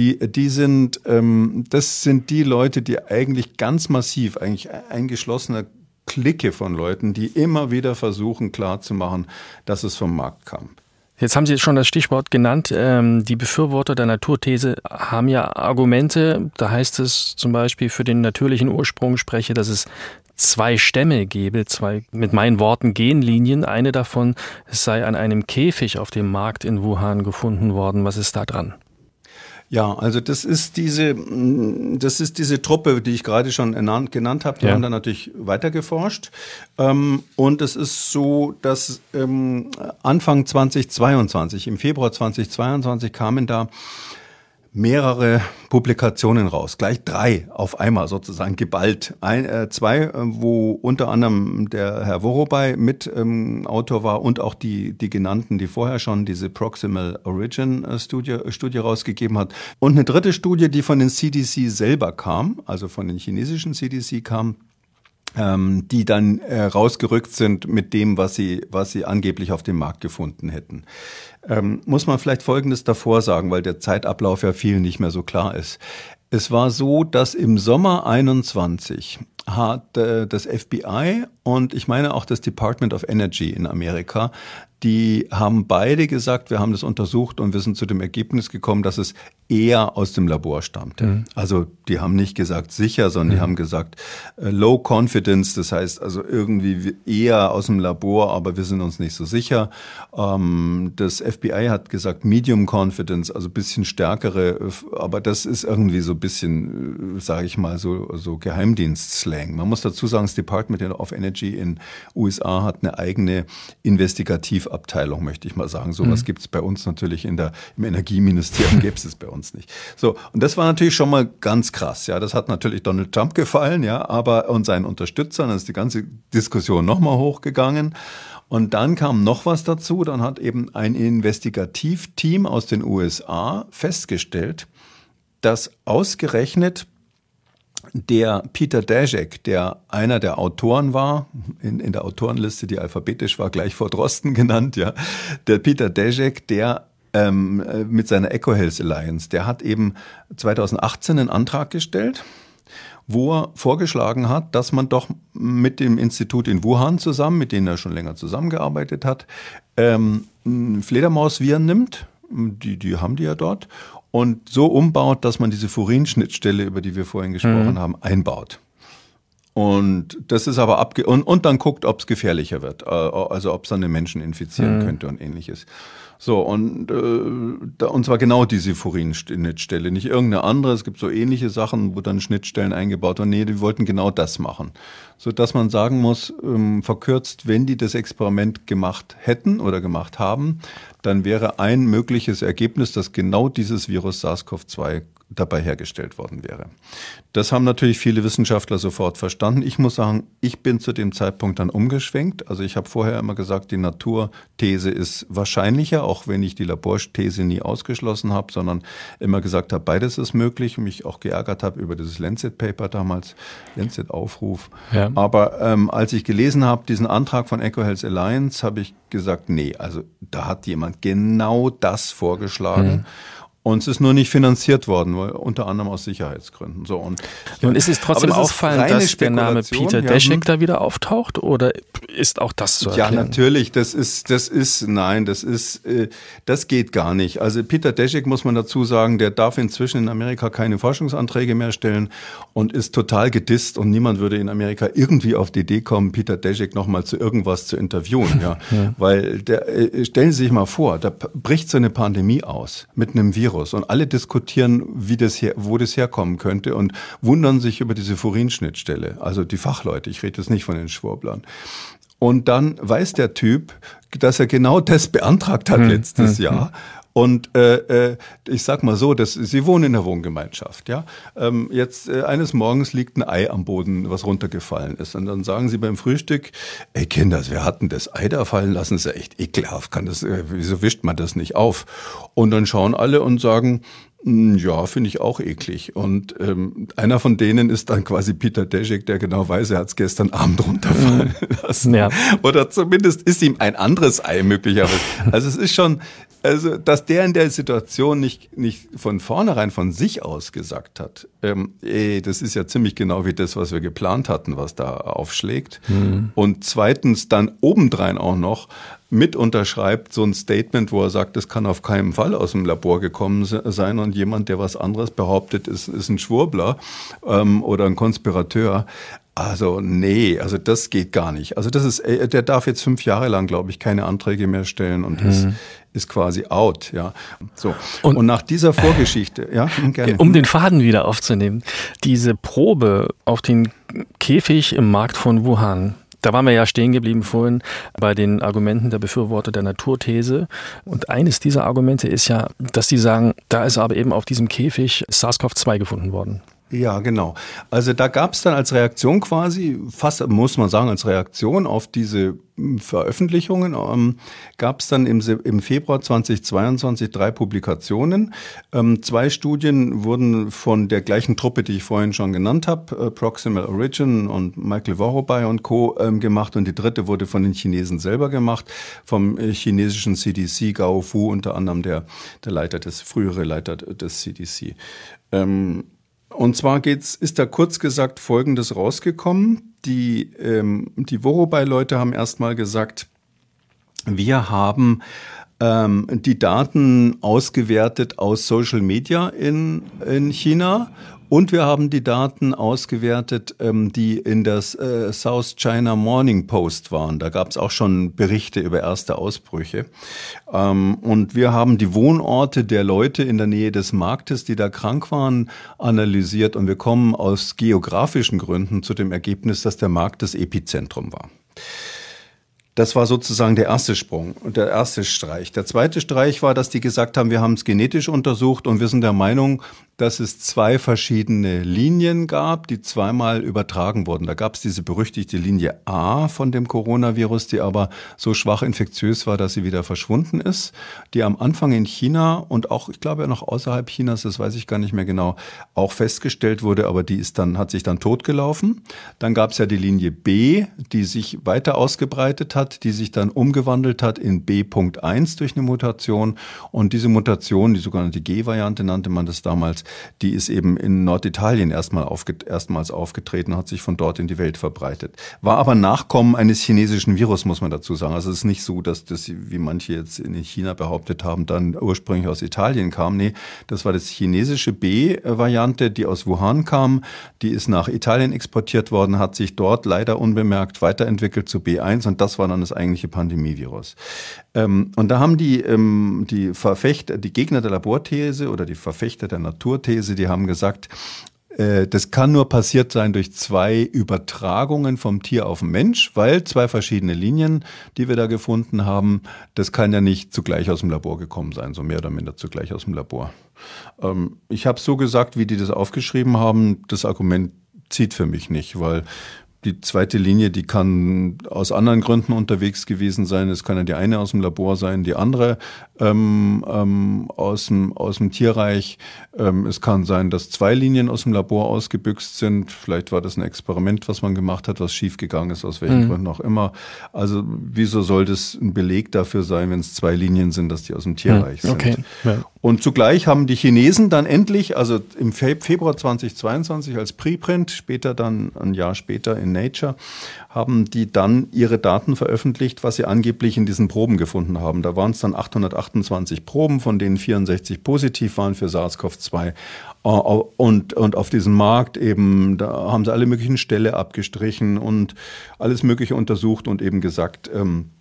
das sind die Leute, die eigentlich ganz massiv, eigentlich ein geschlossener Clique von Leuten, die immer wieder versuchen klarzumachen, dass es vom Markt kam. Jetzt haben Sie schon das Stichwort genannt. Die Befürworter der Naturthese haben ja Argumente. Da heißt es zum Beispiel, für den natürlichen Ursprung spreche, dass es 2 Stämme gebe, 2, mit meinen Worten, Genlinien. Eine davon sei an einem Käfig auf dem Markt in Wuhan gefunden worden. Was ist da dran? Ja, also das ist diese Truppe, die ich gerade schon genannt habe. Die haben dann natürlich weiter geforscht. Und es ist so, dass Anfang 2022, im Februar 2022 kamen da mehrere Publikationen raus, gleich 3 auf einmal sozusagen geballt. 2, wo unter anderem der Herr Vorobei mit Autor war und auch die genannten, die vorher schon diese Proximal Origin Studie rausgegeben hat. Und eine 3. Studie, die von den CDC selber kam, also von den chinesischen CDC kam, die dann rausgerückt sind mit dem, was sie angeblich auf dem Markt gefunden hätten. Muss man vielleicht Folgendes davor sagen, weil der Zeitablauf ja vielen nicht mehr so klar ist. Es war so, dass im Sommer 21 hat das FBI und ich meine auch das Department of Energy in Amerika, die haben beide gesagt, wir haben das untersucht und wir sind zu dem Ergebnis gekommen, dass es eher aus dem Labor stammte. Also die haben nicht gesagt sicher, sondern die haben gesagt low confidence, das heißt also irgendwie eher aus dem Labor, aber wir sind uns nicht so sicher. Das FBI hat gesagt medium confidence, also bisschen stärkere, aber das ist irgendwie so ein bisschen, sage ich mal, so Geheimdienst-Slang. Bang. Man muss dazu sagen, das Department of Energy in USA hat eine eigene Investigativabteilung, möchte ich mal sagen. Sowas gibt es bei uns natürlich im Energieministerium, gäbe es bei uns nicht. So, und das war natürlich schon mal ganz krass. Ja, das hat natürlich Donald Trump gefallen, ja, und seinen Unterstützern. Dann ist die ganze Diskussion nochmal hochgegangen. Und dann kam noch was dazu. Dann hat eben ein Investigativteam aus den USA festgestellt, dass ausgerechnet der Peter Daszak, der einer der Autoren war, in der Autorenliste, die alphabetisch war, gleich vor Drosten genannt, ja, der Peter Daszak, der mit seiner EcoHealth Alliance, der hat eben 2018 einen Antrag gestellt, wo er vorgeschlagen hat, dass man doch mit dem Institut in Wuhan zusammen, mit denen er schon länger zusammengearbeitet hat, Fledermausviren nimmt, die haben die ja dort, und so umbaut, dass man diese Furin-Schnittstelle, über die wir vorhin gesprochen haben, einbaut. Und das ist aber und dann guckt, ob es gefährlicher wird, also ob es dann den Menschen infizieren könnte und ähnliches. So, und zwar genau diese Furin-Schnittstelle, nicht irgendeine andere. Es gibt so ähnliche Sachen, wo dann Schnittstellen eingebaut werden. Nee, die wollten genau das machen. So dass man sagen muss, verkürzt, wenn die das Experiment gemacht hätten oder gemacht haben, dann wäre ein mögliches Ergebnis, dass genau dieses Virus SARS-CoV-2 dabei hergestellt worden wäre. Das haben natürlich viele Wissenschaftler sofort verstanden. Ich muss sagen, ich bin zu dem Zeitpunkt dann umgeschwenkt. Also ich habe vorher immer gesagt, die Naturthese ist wahrscheinlicher, auch wenn ich die Laborthese nie ausgeschlossen habe, sondern immer gesagt habe, beides ist möglich. Mich auch geärgert habe über dieses Lancet-Paper damals, Lancet-Aufruf. Ja. Aber als ich gelesen habe, diesen Antrag von EcoHealth Alliance, habe ich gesagt, nee, also da hat jemand genau das vorgeschlagen. Und es ist nur nicht finanziert worden, weil unter anderem aus Sicherheitsgründen. So, und ist es trotzdem auffallend, dass der Name Peter Daszak da wieder auftaucht? Oder ist auch das zu erklären? Ja, natürlich. Das geht gar nicht. Also Peter Daszak, muss man dazu sagen, der darf inzwischen in Amerika keine Forschungsanträge mehr stellen und ist total gedisst. Und niemand würde in Amerika irgendwie auf die Idee kommen, Peter Daszak nochmal zu irgendwas zu interviewen. Ja. Weil stellen Sie sich mal vor, da bricht so eine Pandemie aus mit einem Virus. Und alle diskutieren, wo das herkommen könnte und wundern sich über diese Furin-Schnittstelle. Also die Fachleute, ich rede jetzt nicht von den Schwurblern. Und dann weiß der Typ, dass er genau das beantragt hat letztes Jahr. Und ich sag mal so, Sie wohnen in der Wohngemeinschaft, ja. Jetzt eines Morgens liegt ein Ei am Boden, was runtergefallen ist. Und dann sagen Sie beim Frühstück, ey Kinder, wir hatten das Ei da fallen lassen, ist ja echt ekelhaft. Wieso wischt man das nicht auf? Und dann schauen alle und sagen, ja, finde ich auch eklig. Und einer von denen ist dann quasi Peter Daszak, der genau weiß, er hat es gestern Abend runterfallen lassen. Ja. Oder zumindest ist ihm ein anderes Ei möglicherweise. Also es ist schon, dass der in der Situation nicht von vornherein von sich aus gesagt hat, das ist ja ziemlich genau wie das, was wir geplant hatten, was da aufschlägt. Und zweitens dann obendrein auch noch mit unterschreibt so ein Statement, wo er sagt, das kann auf keinen Fall aus dem Labor gekommen sein, und jemand, der was anderes behauptet, ist ein Schwurbler oder ein Konspirateur. Also nee, also das geht gar nicht. Also der darf jetzt 5 Jahre lang, glaube ich, keine Anträge mehr stellen und ist quasi out, ja. So. Und nach dieser Vorgeschichte, ja, gerne. Um den Faden wieder aufzunehmen, diese Probe auf den Käfig im Markt von Wuhan, da waren wir ja stehen geblieben vorhin bei den Argumenten der Befürworter der Naturthese. Und eines dieser Argumente ist ja, dass sie sagen, da ist aber eben auf diesem Käfig SARS-CoV-2 gefunden worden. Ja, genau. Also da gab es dann als Reaktion quasi, fast muss man sagen, als Reaktion auf diese Veröffentlichungen, gab es dann im Februar 2022 3 Publikationen. 2 Studien wurden von der gleichen Truppe, die ich vorhin schon genannt habe, Proximal Origin und Michael Vorobay und Co. gemacht, und die dritte wurde von den Chinesen selber gemacht, vom chinesischen CDC, Gao Fu, unter anderem der frühere Leiter des CDC. Und zwar ist da kurz gesagt Folgendes rausgekommen. Die Vorobay-Leute haben erstmal gesagt, wir haben die Daten ausgewertet aus Social Media in China. Und wir haben die Daten ausgewertet, die in das South China Morning Post waren. Da gab es auch schon Berichte über erste Ausbrüche. Und wir haben die Wohnorte der Leute in der Nähe des Marktes, die da krank waren, analysiert. Und wir kommen aus geografischen Gründen zu dem Ergebnis, dass der Markt das Epizentrum war. Das war sozusagen der erste Sprung und der erste Streich. Der zweite Streich war, dass die gesagt haben, wir haben es genetisch untersucht und wir sind der Meinung, dass es 2 verschiedene Linien gab, die zweimal übertragen wurden. Da gab es diese berüchtigte Linie A von dem Coronavirus, die aber so schwach infektiös war, dass sie wieder verschwunden ist, die am Anfang in China und auch, ich glaube, noch außerhalb Chinas, das weiß ich gar nicht mehr genau, auch festgestellt wurde, aber die hat sich dann totgelaufen. Dann gab es ja die Linie B, die sich weiter ausgebreitet hat, die sich dann umgewandelt hat in B.1 durch eine Mutation. Und diese Mutation, die sogenannte G-Variante nannte man das damals, die ist eben in Norditalien erstmals aufgetreten, hat sich von dort in die Welt verbreitet. War aber Nachkommen eines chinesischen Virus, muss man dazu sagen. Also es ist nicht so, dass das, wie manche jetzt in China behauptet haben, dann ursprünglich aus Italien kam. Nee, das war das chinesische B-Variante, die aus Wuhan kam. Die ist nach Italien exportiert worden, hat sich dort leider unbemerkt weiterentwickelt zu B1 und das war dann das eigentliche Pandemievirus. Und da haben die Gegner der Laborthese oder die Verfechter der Naturthese, die haben gesagt, das kann nur passiert sein durch 2 Übertragungen vom Tier auf den Mensch, weil 2 verschiedene Linien, die wir da gefunden haben, das kann ja nicht zugleich aus dem Labor gekommen sein, so mehr oder minder zugleich aus dem Labor. Ich habe so gesagt, wie die das aufgeschrieben haben, das Argument zieht für mich nicht, weil die zweite Linie, die kann aus anderen Gründen unterwegs gewesen sein. Es kann ja die eine aus dem Labor sein, die andere aus dem Tierreich. Es kann sein, dass 2 Linien aus dem Labor ausgebüxt sind. Vielleicht war das ein Experiment, was man gemacht hat, was schiefgegangen ist, aus welchen Gründen auch immer. Also wieso soll das ein Beleg dafür sein, wenn es 2 Linien sind, dass die aus dem Tierreich sind? Okay. Ja. Und zugleich haben die Chinesen dann endlich, also im Februar 2022 als Preprint, später dann ein Jahr später in Nature, haben die dann ihre Daten veröffentlicht, was sie angeblich in diesen Proben gefunden haben. Da waren es dann 828 Proben, von denen 64 positiv waren für SARS-CoV-2. Und auf diesem Markt eben, da haben sie alle möglichen Ställe abgestrichen und alles Mögliche untersucht und eben gesagt,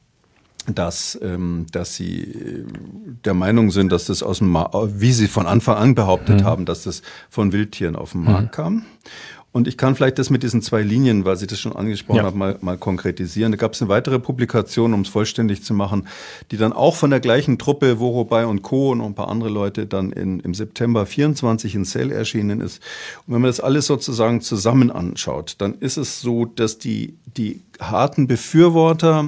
dass sie der Meinung sind, dass das aus dem wie sie von Anfang an behauptet haben, dass das von Wildtieren auf den Markt kam. Und ich kann vielleicht das mit diesen 2 Linien, weil Sie das schon angesprochen haben, mal konkretisieren. Da gab es eine weitere Publikation, um es vollständig zu machen, die dann auch von der gleichen Truppe, Worobay und Co. und noch ein paar andere Leute dann im September 24 in Cell erschienen ist. Und wenn man das alles sozusagen zusammen anschaut, dann ist es so, dass die harten Befürworter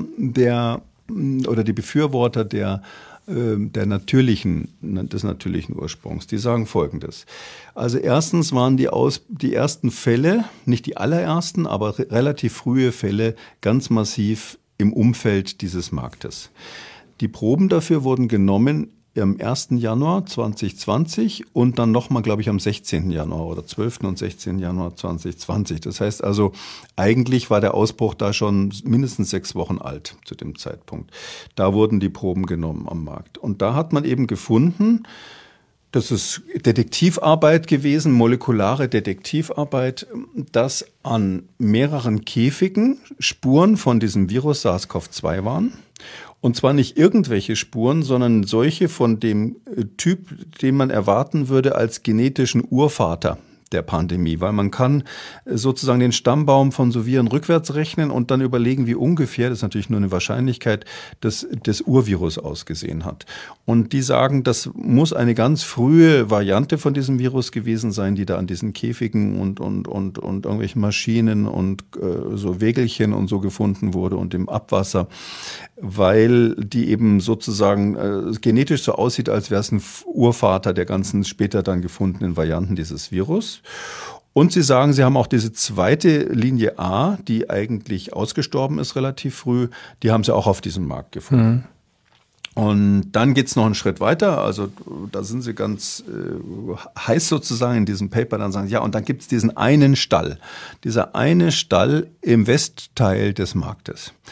des natürlichen Ursprungs. Die sagen Folgendes. Also erstens waren die ersten Fälle, nicht die allerersten, aber relativ frühe Fälle ganz massiv im Umfeld dieses Marktes. Die Proben dafür wurden genommen am 1. Januar 2020 und dann nochmal, glaube ich, am 16. Januar oder 12. und 16. Januar 2020. Das heißt also, eigentlich war der Ausbruch da schon mindestens 6 Wochen alt zu dem Zeitpunkt. Da wurden die Proben genommen am Markt. Und da hat man eben gefunden, das ist Detektivarbeit gewesen, molekulare Detektivarbeit, dass an mehreren Käfigen Spuren von diesem Virus SARS-CoV-2 waren. Und zwar nicht irgendwelche Spuren, sondern solche von dem Typ, den man erwarten würde als genetischen Urvater der Pandemie, weil man kann sozusagen den Stammbaum von so Viren rückwärts rechnen und dann überlegen, wie ungefähr, das ist natürlich nur eine Wahrscheinlichkeit, das Urvirus ausgesehen hat. Und die sagen, das muss eine ganz frühe Variante von diesem Virus gewesen sein, die da an diesen Käfigen und irgendwelchen Maschinen und so Wägelchen und so gefunden wurde und im Abwasser, weil die eben sozusagen genetisch so aussieht, als wäre es ein Urvater der ganzen später dann gefundenen Varianten dieses Virus. Und sie sagen, sie haben auch diese zweite Linie A, die eigentlich ausgestorben ist relativ früh, die haben sie auch auf diesem Markt gefunden. Und dann geht's noch einen Schritt weiter, also da sind sie ganz heiß sozusagen in diesem Paper, dann sagen sie, ja, und dann gibt's diesen einen Stall, dieser eine Stall im Westteil des Marktes.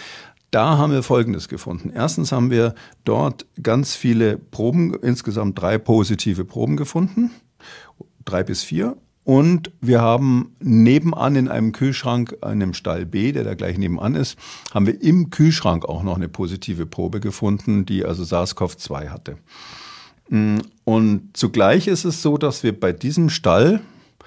Da haben wir Folgendes gefunden. Erstens haben wir dort ganz viele Proben, insgesamt 3 positive Proben gefunden, 3 bis 4. Und wir haben nebenan in einem Kühlschrank, einem Stall B, der da gleich nebenan ist, haben wir im Kühlschrank auch noch eine positive Probe gefunden, die also SARS-CoV-2 hatte. Und zugleich ist es so, dass wir bei diesem Stall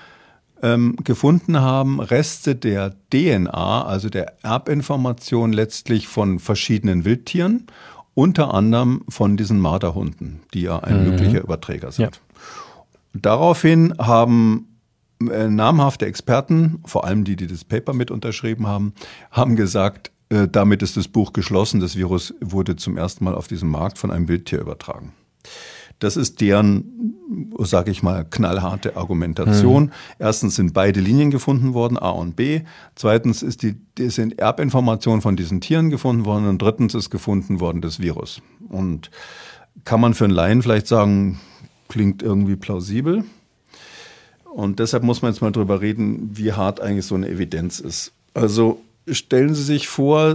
gefunden haben Reste der DNA, also der Erbinformation letztlich von verschiedenen Wildtieren, unter anderem von diesen Marderhunden, die ja ein möglicher Überträger sind. Ja. Daraufhin haben namhafte Experten, vor allem die das Paper mit unterschrieben haben, haben gesagt, damit ist das Buch geschlossen, das Virus wurde zum ersten Mal auf diesem Markt von einem Wildtier übertragen. Das ist deren, sage ich mal, knallharte Argumentation. Erstens sind beide Linien gefunden worden, A und B. Zweitens sind Erbinformationen von diesen Tieren gefunden worden. Und drittens ist gefunden worden das Virus. Und kann man für einen Laien vielleicht sagen, klingt irgendwie plausibel. Und deshalb muss man jetzt mal drüber reden, wie hart eigentlich so eine Evidenz ist. Also stellen Sie sich vor,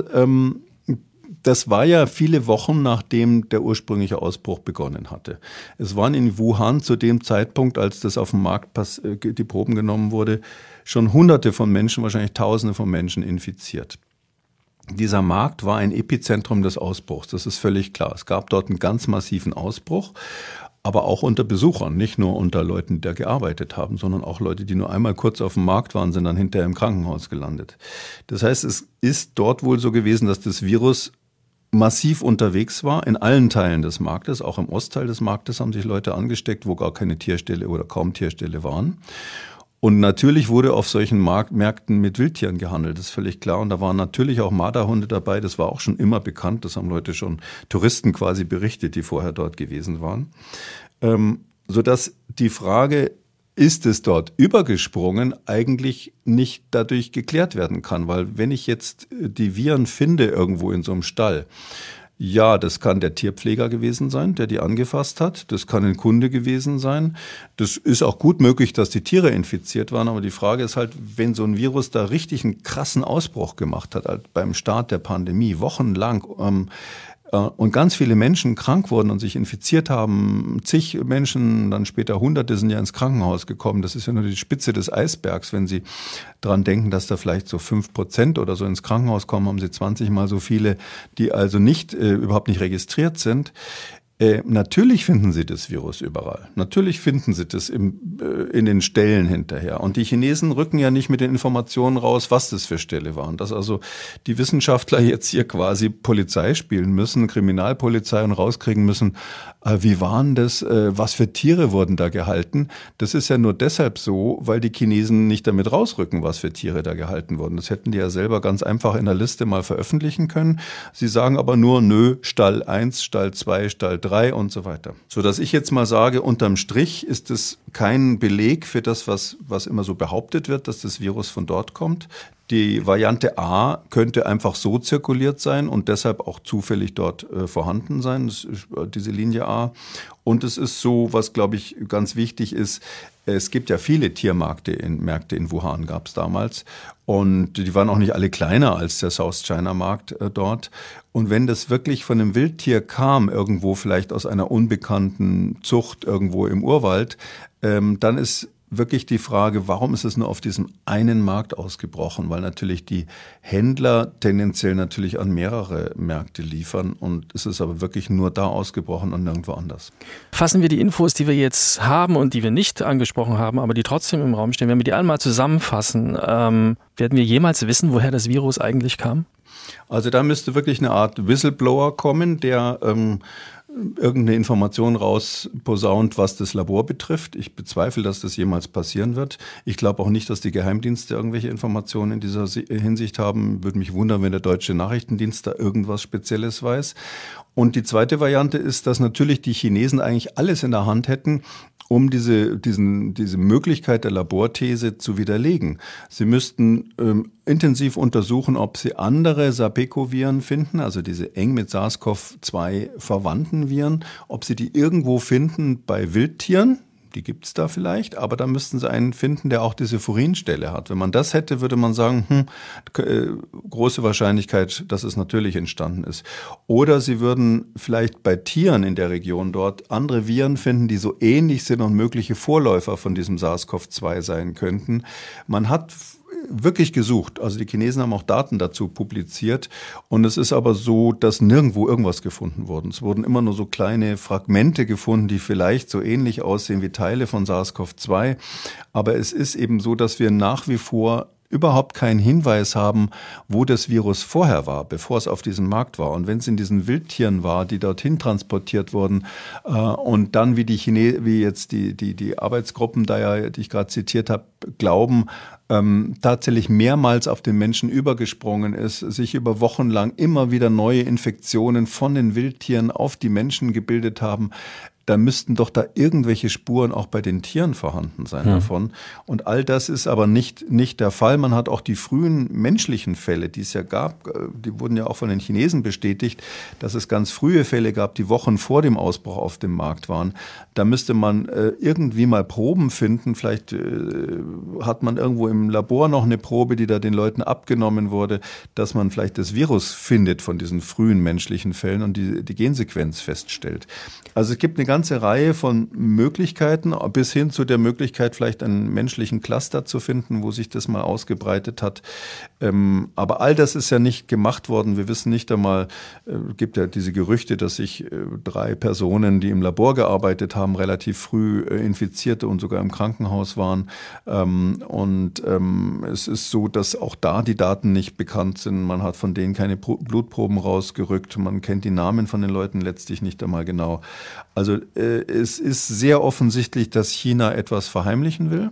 das war ja viele Wochen, nachdem der ursprüngliche Ausbruch begonnen hatte. Es waren in Wuhan zu dem Zeitpunkt, als das auf dem Markt die Proben genommen wurde, schon Hunderte von Menschen, wahrscheinlich Tausende von Menschen infiziert. Dieser Markt war ein Epizentrum des Ausbruchs, das ist völlig klar. Es gab dort einen ganz massiven Ausbruch, aber auch unter Besuchern, nicht nur unter Leuten, die da gearbeitet haben, sondern auch Leute, die nur einmal kurz auf dem Markt waren, sind dann hinterher im Krankenhaus gelandet. Das heißt, es ist dort wohl so gewesen, dass das Virus massiv unterwegs war, in allen Teilen des Marktes, auch im Ostteil des Marktes haben sich Leute angesteckt, wo gar keine Tierställe oder kaum Tierställe waren. Und natürlich wurde auf solchen Märkten mit Wildtieren gehandelt, das ist völlig klar. Und da waren natürlich auch Marderhunde dabei, das war auch schon immer bekannt, das haben Leute schon, Touristen quasi berichtet, die vorher dort gewesen waren. Sodass die Frage, ist es dort übergesprungen, eigentlich nicht dadurch geklärt werden kann. Weil wenn ich jetzt die Viren finde irgendwo in so einem Stall, ja, das kann der Tierpfleger gewesen sein, der die angefasst hat. Das kann ein Kunde gewesen sein. Das ist auch gut möglich, dass die Tiere infiziert waren. Aber die Frage ist halt, wenn so ein Virus da richtig einen krassen Ausbruch gemacht hat, halt beim Start der Pandemie, wochenlang, und ganz viele Menschen krank wurden und sich infiziert haben, zig Menschen, dann später Hunderte sind ja ins Krankenhaus gekommen. Das ist ja nur die Spitze des Eisbergs. Wenn Sie dran denken, dass da vielleicht so 5% oder so ins Krankenhaus kommen, haben Sie 20 Mal so viele, die also überhaupt nicht registriert sind. Natürlich finden Sie das Virus überall. Natürlich finden Sie das in den Ställen hinterher. Und die Chinesen rücken ja nicht mit den Informationen raus, was das für Ställe waren. Dass also die Wissenschaftler jetzt hier quasi Polizei spielen müssen, Kriminalpolizei, und rauskriegen müssen, wie waren das, was für Tiere wurden da gehalten. Das ist ja nur deshalb so, weil die Chinesen nicht damit rausrücken, was für Tiere da gehalten wurden. Das hätten die ja selber ganz einfach in der Liste mal veröffentlichen können. Sie sagen aber nur, nö, Stall 1, Stall 2, Stall 3 und so weiter. So dass ich jetzt mal sage, unterm Strich ist es kein Beleg für das, was immer so behauptet wird, dass das Virus von dort kommt. Die Variante A könnte einfach so zirkuliert sein und deshalb auch zufällig dort vorhanden sein, diese Linie A. Und es ist so, was glaube ich ganz wichtig ist, es gibt ja viele Tiermärkte in Wuhan gab es damals und die waren auch nicht alle kleiner als der South China Markt dort. Und wenn das wirklich von einem Wildtier kam, irgendwo vielleicht aus einer unbekannten Zucht irgendwo im Urwald, dann ist wirklich die Frage, warum ist es nur auf diesem einen Markt ausgebrochen? Weil natürlich die Händler tendenziell natürlich an mehrere Märkte liefern und es ist aber wirklich nur da ausgebrochen und nirgendwo anders. Fassen wir die Infos, die wir jetzt haben und die wir nicht angesprochen haben, aber die trotzdem im Raum stehen, wenn wir die einmal zusammenfassen, werden wir jemals wissen, woher das Virus eigentlich kam? Also da müsste wirklich eine Art Whistleblower kommen, der irgendeine Information rausposaunt, was das Labor betrifft. Ich bezweifle, dass das jemals passieren wird. Ich glaube auch nicht, dass die Geheimdienste irgendwelche Informationen in dieser Hinsicht haben. Würde mich wundern, wenn der deutsche Nachrichtendienst da irgendwas Spezielles weiß. Und die zweite Variante ist, dass natürlich die Chinesen eigentlich alles in der Hand hätten, um diese Möglichkeit der Laborthese zu widerlegen. Sie müssten intensiv untersuchen, ob sie andere SARS-CoV-Viren finden, also diese eng mit SARS-CoV-2 verwandten Viren, ob sie die irgendwo finden bei Wildtieren, die gibt's da vielleicht, aber da müssten sie einen finden, der auch diese Furinstelle hat. Wenn man das hätte, würde man sagen, große Wahrscheinlichkeit, dass es natürlich entstanden ist. Oder sie würden vielleicht bei Tieren in der Region dort andere Viren finden, die so ähnlich sind und mögliche Vorläufer von diesem SARS-CoV-2 sein könnten. Man hat wirklich gesucht. Also die Chinesen haben auch Daten dazu publiziert. Und es ist aber so, dass nirgendwo irgendwas gefunden wurde. Es wurden immer nur so kleine Fragmente gefunden, die vielleicht so ähnlich aussehen wie Teile von SARS-CoV-2. Aber es ist eben so, dass wir nach wie vor überhaupt keinen Hinweis haben, wo das Virus vorher war, bevor es auf diesem Markt war. Und wenn es in diesen Wildtieren war, die dorthin transportiert wurden und dann wie jetzt die Arbeitsgruppen da ja, die ich gerade zitiert habe, glauben, tatsächlich mehrmals auf den Menschen übergesprungen ist, sich über Wochen lang immer wieder neue Infektionen von den Wildtieren auf die Menschen gebildet haben, da müssten doch da irgendwelche Spuren auch bei den Tieren vorhanden sein davon. Und all das ist aber nicht der Fall. Man hat auch die frühen menschlichen Fälle, die es ja gab, die wurden ja auch von den Chinesen bestätigt, dass es ganz frühe Fälle gab, die Wochen vor dem Ausbruch auf dem Markt waren. Da müsste man irgendwie mal Proben finden. Vielleicht hat man irgendwo im Labor noch eine Probe, die da den Leuten abgenommen wurde, dass man vielleicht das Virus findet von diesen frühen menschlichen Fällen und die Gensequenz feststellt. Also es gibt eine ganze Reihe von Möglichkeiten, bis hin zu der Möglichkeit, vielleicht einen menschlichen Cluster zu finden, wo sich das mal ausgebreitet hat. Aber all das ist ja nicht gemacht worden. Wir wissen nicht einmal, gibt ja diese Gerüchte, dass sich 3 Personen, die im Labor gearbeitet haben, relativ früh Infizierte und sogar im Krankenhaus waren. Es ist so, dass auch da die Daten nicht bekannt sind. Man hat von denen keine Blutproben rausgerückt. Man kennt die Namen von den Leuten letztlich nicht einmal genau. Also es ist sehr offensichtlich, dass China etwas verheimlichen will.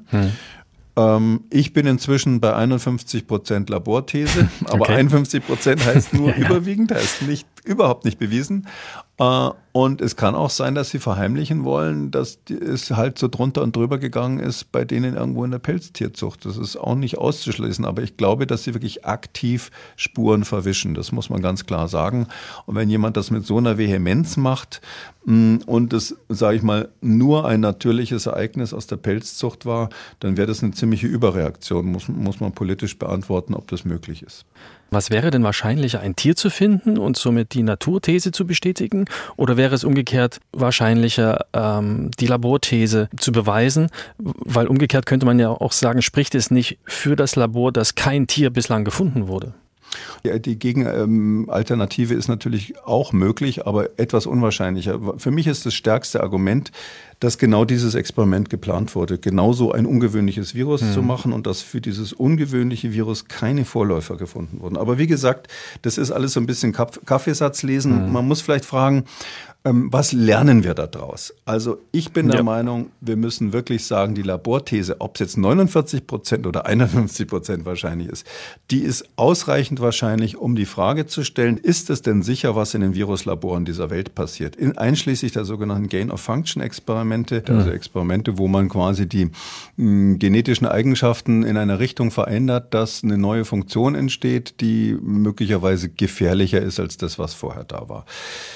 Ich bin inzwischen bei 51% Laborthese, aber okay. 51% heißt nur überwiegend, heißt überhaupt nicht bewiesen. Und es kann auch sein, dass sie verheimlichen wollen, dass es halt so drunter und drüber gegangen ist bei denen irgendwo in der Pelztierzucht. Das ist auch nicht auszuschließen, aber ich glaube, dass sie wirklich aktiv Spuren verwischen. Das muss man ganz klar sagen. Und wenn jemand das mit so einer Vehemenz macht und das, sage ich mal, nur ein natürliches Ereignis aus der Pelzzucht war, dann wäre das eine ziemliche Überreaktion. Muss man politisch beantworten, ob das möglich ist. Was wäre denn wahrscheinlicher, ein Tier zu finden und somit die Naturthese zu bestätigen? Oder wäre es umgekehrt wahrscheinlicher, die Laborthese zu beweisen? Weil umgekehrt könnte man ja auch sagen, spricht es nicht für das Labor, dass kein Tier bislang gefunden wurde? Ja, die Gegenalternative ist natürlich auch möglich, aber etwas unwahrscheinlicher. Für mich ist das stärkste Argument, dass genau dieses Experiment geplant wurde, genauso ein ungewöhnliches Virus zu machen und dass für dieses ungewöhnliche Virus keine Vorläufer gefunden wurden. Aber wie gesagt, das ist alles so ein bisschen Kaffeesatzlesen. Man muss vielleicht fragen, was lernen wir da draus? Also ich bin der Meinung, wir müssen wirklich sagen, die Laborthese, ob es jetzt 49% oder 51% wahrscheinlich ist, die ist ausreichend wahrscheinlich, um die Frage zu stellen, ist es denn sicher, was in den Viruslaboren dieser Welt passiert? Einschließlich der sogenannten Gain-of-Function-Experimente, also Experimente, wo man quasi die genetischen Eigenschaften in einer Richtung verändert, dass eine neue Funktion entsteht, die möglicherweise gefährlicher ist als das, was vorher da war.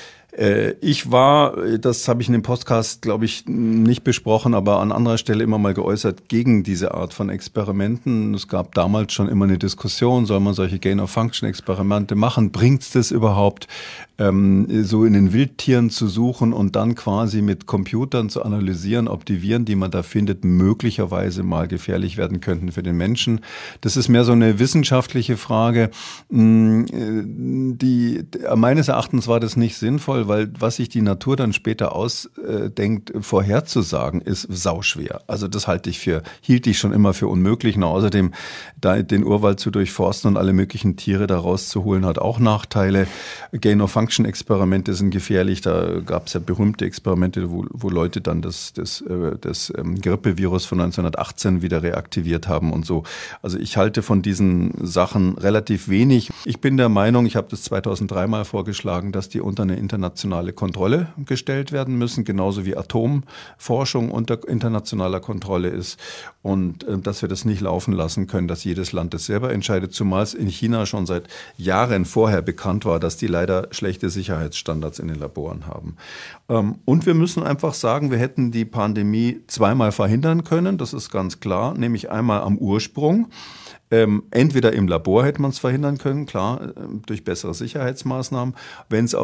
Ich war, das habe ich in dem Podcast, glaube ich, nicht besprochen, aber an anderer Stelle immer mal geäußert gegen diese Art von Experimenten. Es gab damals schon immer eine Diskussion, soll man solche Gain-of-Function-Experimente machen? Bringt es das überhaupt, so in den Wildtieren zu suchen und dann quasi mit Computern zu analysieren, ob die Viren, die man da findet, möglicherweise mal gefährlich werden könnten für den Menschen? Das ist mehr so eine wissenschaftliche Frage. Meines Erachtens war das nicht sinnvoll, weil was sich die Natur dann später ausdenkt, vorherzusagen, ist sauschwer. Also das hielt ich schon immer für unmöglich. Und außerdem, da den Urwald zu durchforsten und alle möglichen Tiere da rauszuholen, hat auch Nachteile. Gain-of-Function-Experimente sind gefährlich. Da gab es ja berühmte Experimente, wo Leute dann das Grippevirus von 1918 wieder reaktiviert haben und so. Also ich halte von diesen Sachen relativ wenig. Ich bin der Meinung, ich habe das 2003 mal vorgeschlagen, dass die unter eine internationale Kontrolle gestellt werden müssen, genauso wie Atomforschung unter internationaler Kontrolle ist und dass wir das nicht laufen lassen können, dass jedes Land das selber entscheidet, zumal es in China schon seit Jahren vorher bekannt war, dass die leider schlecht schlechte Sicherheitsstandards in den Laboren haben. Und wir müssen einfach sagen, wir hätten die Pandemie zweimal verhindern können, das ist ganz klar, nämlich einmal am Ursprung. Entweder im Labor hätte man es verhindern können, klar, durch bessere Sicherheitsmaßnahmen. Wenn es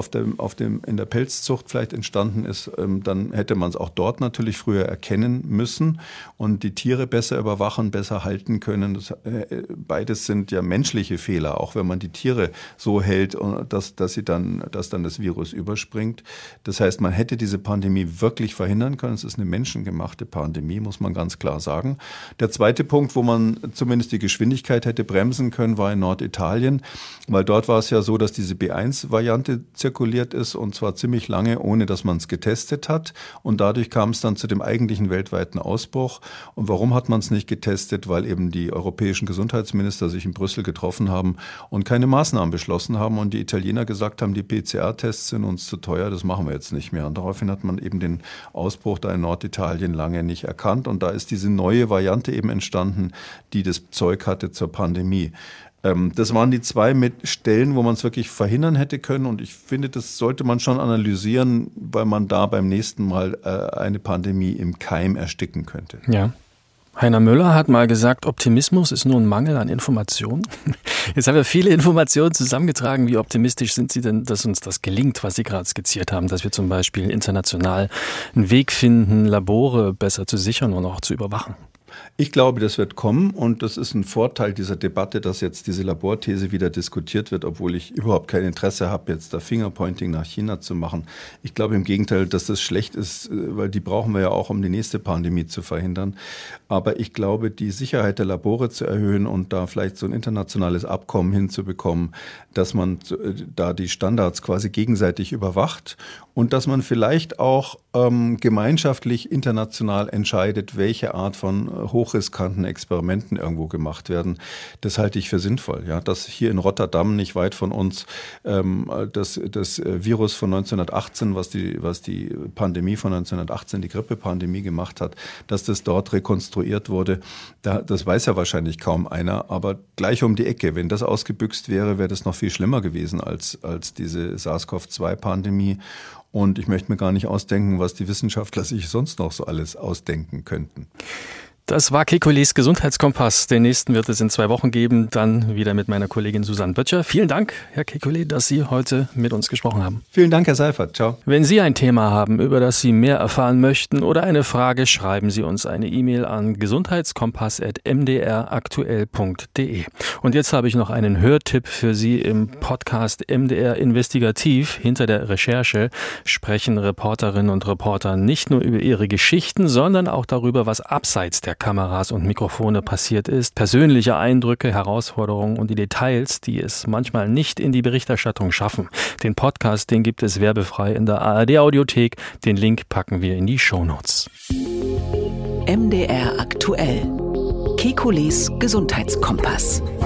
in der Pelzzucht vielleicht entstanden ist, dann hätte man es auch dort natürlich früher erkennen müssen und die Tiere besser überwachen, besser halten können. Beides sind ja menschliche Fehler, auch wenn man die Tiere so hält, dass dann das Virus überspringt. Das heißt, man hätte diese Pandemie wirklich verhindern können. Es ist eine menschengemachte Pandemie, muss man ganz klar sagen. Der zweite Punkt, wo man zumindest die Geschwindigkeit hätte bremsen können, war in Norditalien, weil dort war es ja so, dass diese B1-Variante zirkuliert ist und zwar ziemlich lange, ohne dass man es getestet hat und dadurch kam es dann zu dem eigentlichen weltweiten Ausbruch. Und warum hat man es nicht getestet? Weil eben die europäischen Gesundheitsminister sich in Brüssel getroffen haben und keine Maßnahmen beschlossen haben und die Italiener gesagt haben, die PCR-Tests sind uns zu teuer, das machen wir jetzt nicht mehr. Und daraufhin hat man eben den Ausbruch da in Norditalien lange nicht erkannt und da ist diese neue Variante eben entstanden, die das Zeug hatte zur Pandemie. Das waren die zwei Stellen, wo man es wirklich verhindern hätte können und ich finde, das sollte man schon analysieren, weil man da beim nächsten Mal eine Pandemie im Keim ersticken könnte. Ja. Heiner Müller hat mal gesagt, Optimismus ist nur ein Mangel an Informationen. Jetzt haben wir viele Informationen zusammengetragen. Wie optimistisch sind Sie denn, dass uns das gelingt, was Sie gerade skizziert haben, dass wir zum Beispiel international einen Weg finden, Labore besser zu sichern und auch zu überwachen? Ich glaube, das wird kommen und das ist ein Vorteil dieser Debatte, dass jetzt diese Laborthese wieder diskutiert wird, obwohl ich überhaupt kein Interesse habe, jetzt da Fingerpointing nach China zu machen. Ich glaube im Gegenteil, dass das schlecht ist, weil die brauchen wir ja auch, um die nächste Pandemie zu verhindern. Aber ich glaube, die Sicherheit der Labore zu erhöhen und da vielleicht so ein internationales Abkommen hinzubekommen, dass man da die Standards quasi gegenseitig überwacht und dass man vielleicht auch gemeinschaftlich international entscheidet, welche Art von hochriskanten Experimenten irgendwo gemacht werden. Das halte ich für sinnvoll. Ja, dass hier in Rotterdam, nicht weit von uns, das Virus von 1918, was die Pandemie von 1918, die Grippepandemie gemacht hat, dass das dort rekonstruiert wurde, das weiß ja wahrscheinlich kaum einer, aber gleich um die Ecke. Wenn das ausgebüxt wäre, wäre das noch viel schlimmer gewesen als diese SARS-CoV-2-Pandemie. Und ich möchte mir gar nicht ausdenken, was die Wissenschaftler sich sonst noch so alles ausdenken könnten. Das war Kekules Gesundheitskompass. Den nächsten wird es in 2 Wochen geben, dann wieder mit meiner Kollegin Susanne Böttcher. Vielen Dank, Herr Kekulé, dass Sie heute mit uns gesprochen haben. Vielen Dank, Herr Seifert. Ciao. Wenn Sie ein Thema haben, über das Sie mehr erfahren möchten oder eine Frage, schreiben Sie uns eine E-Mail an gesundheitskompass@mdraktuell.de. Und jetzt habe ich noch einen Hörtipp für Sie im Podcast MDR Investigativ. Hinter der Recherche sprechen Reporterinnen und Reporter nicht nur über ihre Geschichten, sondern auch darüber, was abseits der Kameras und Mikrofone passiert ist, persönliche Eindrücke, Herausforderungen und die Details, die es manchmal nicht in die Berichterstattung schaffen. Den Podcast, den gibt es werbefrei in der ARD-Audiothek. Den Link packen wir in die Shownotes. MDR aktuell. Kekules Gesundheitskompass.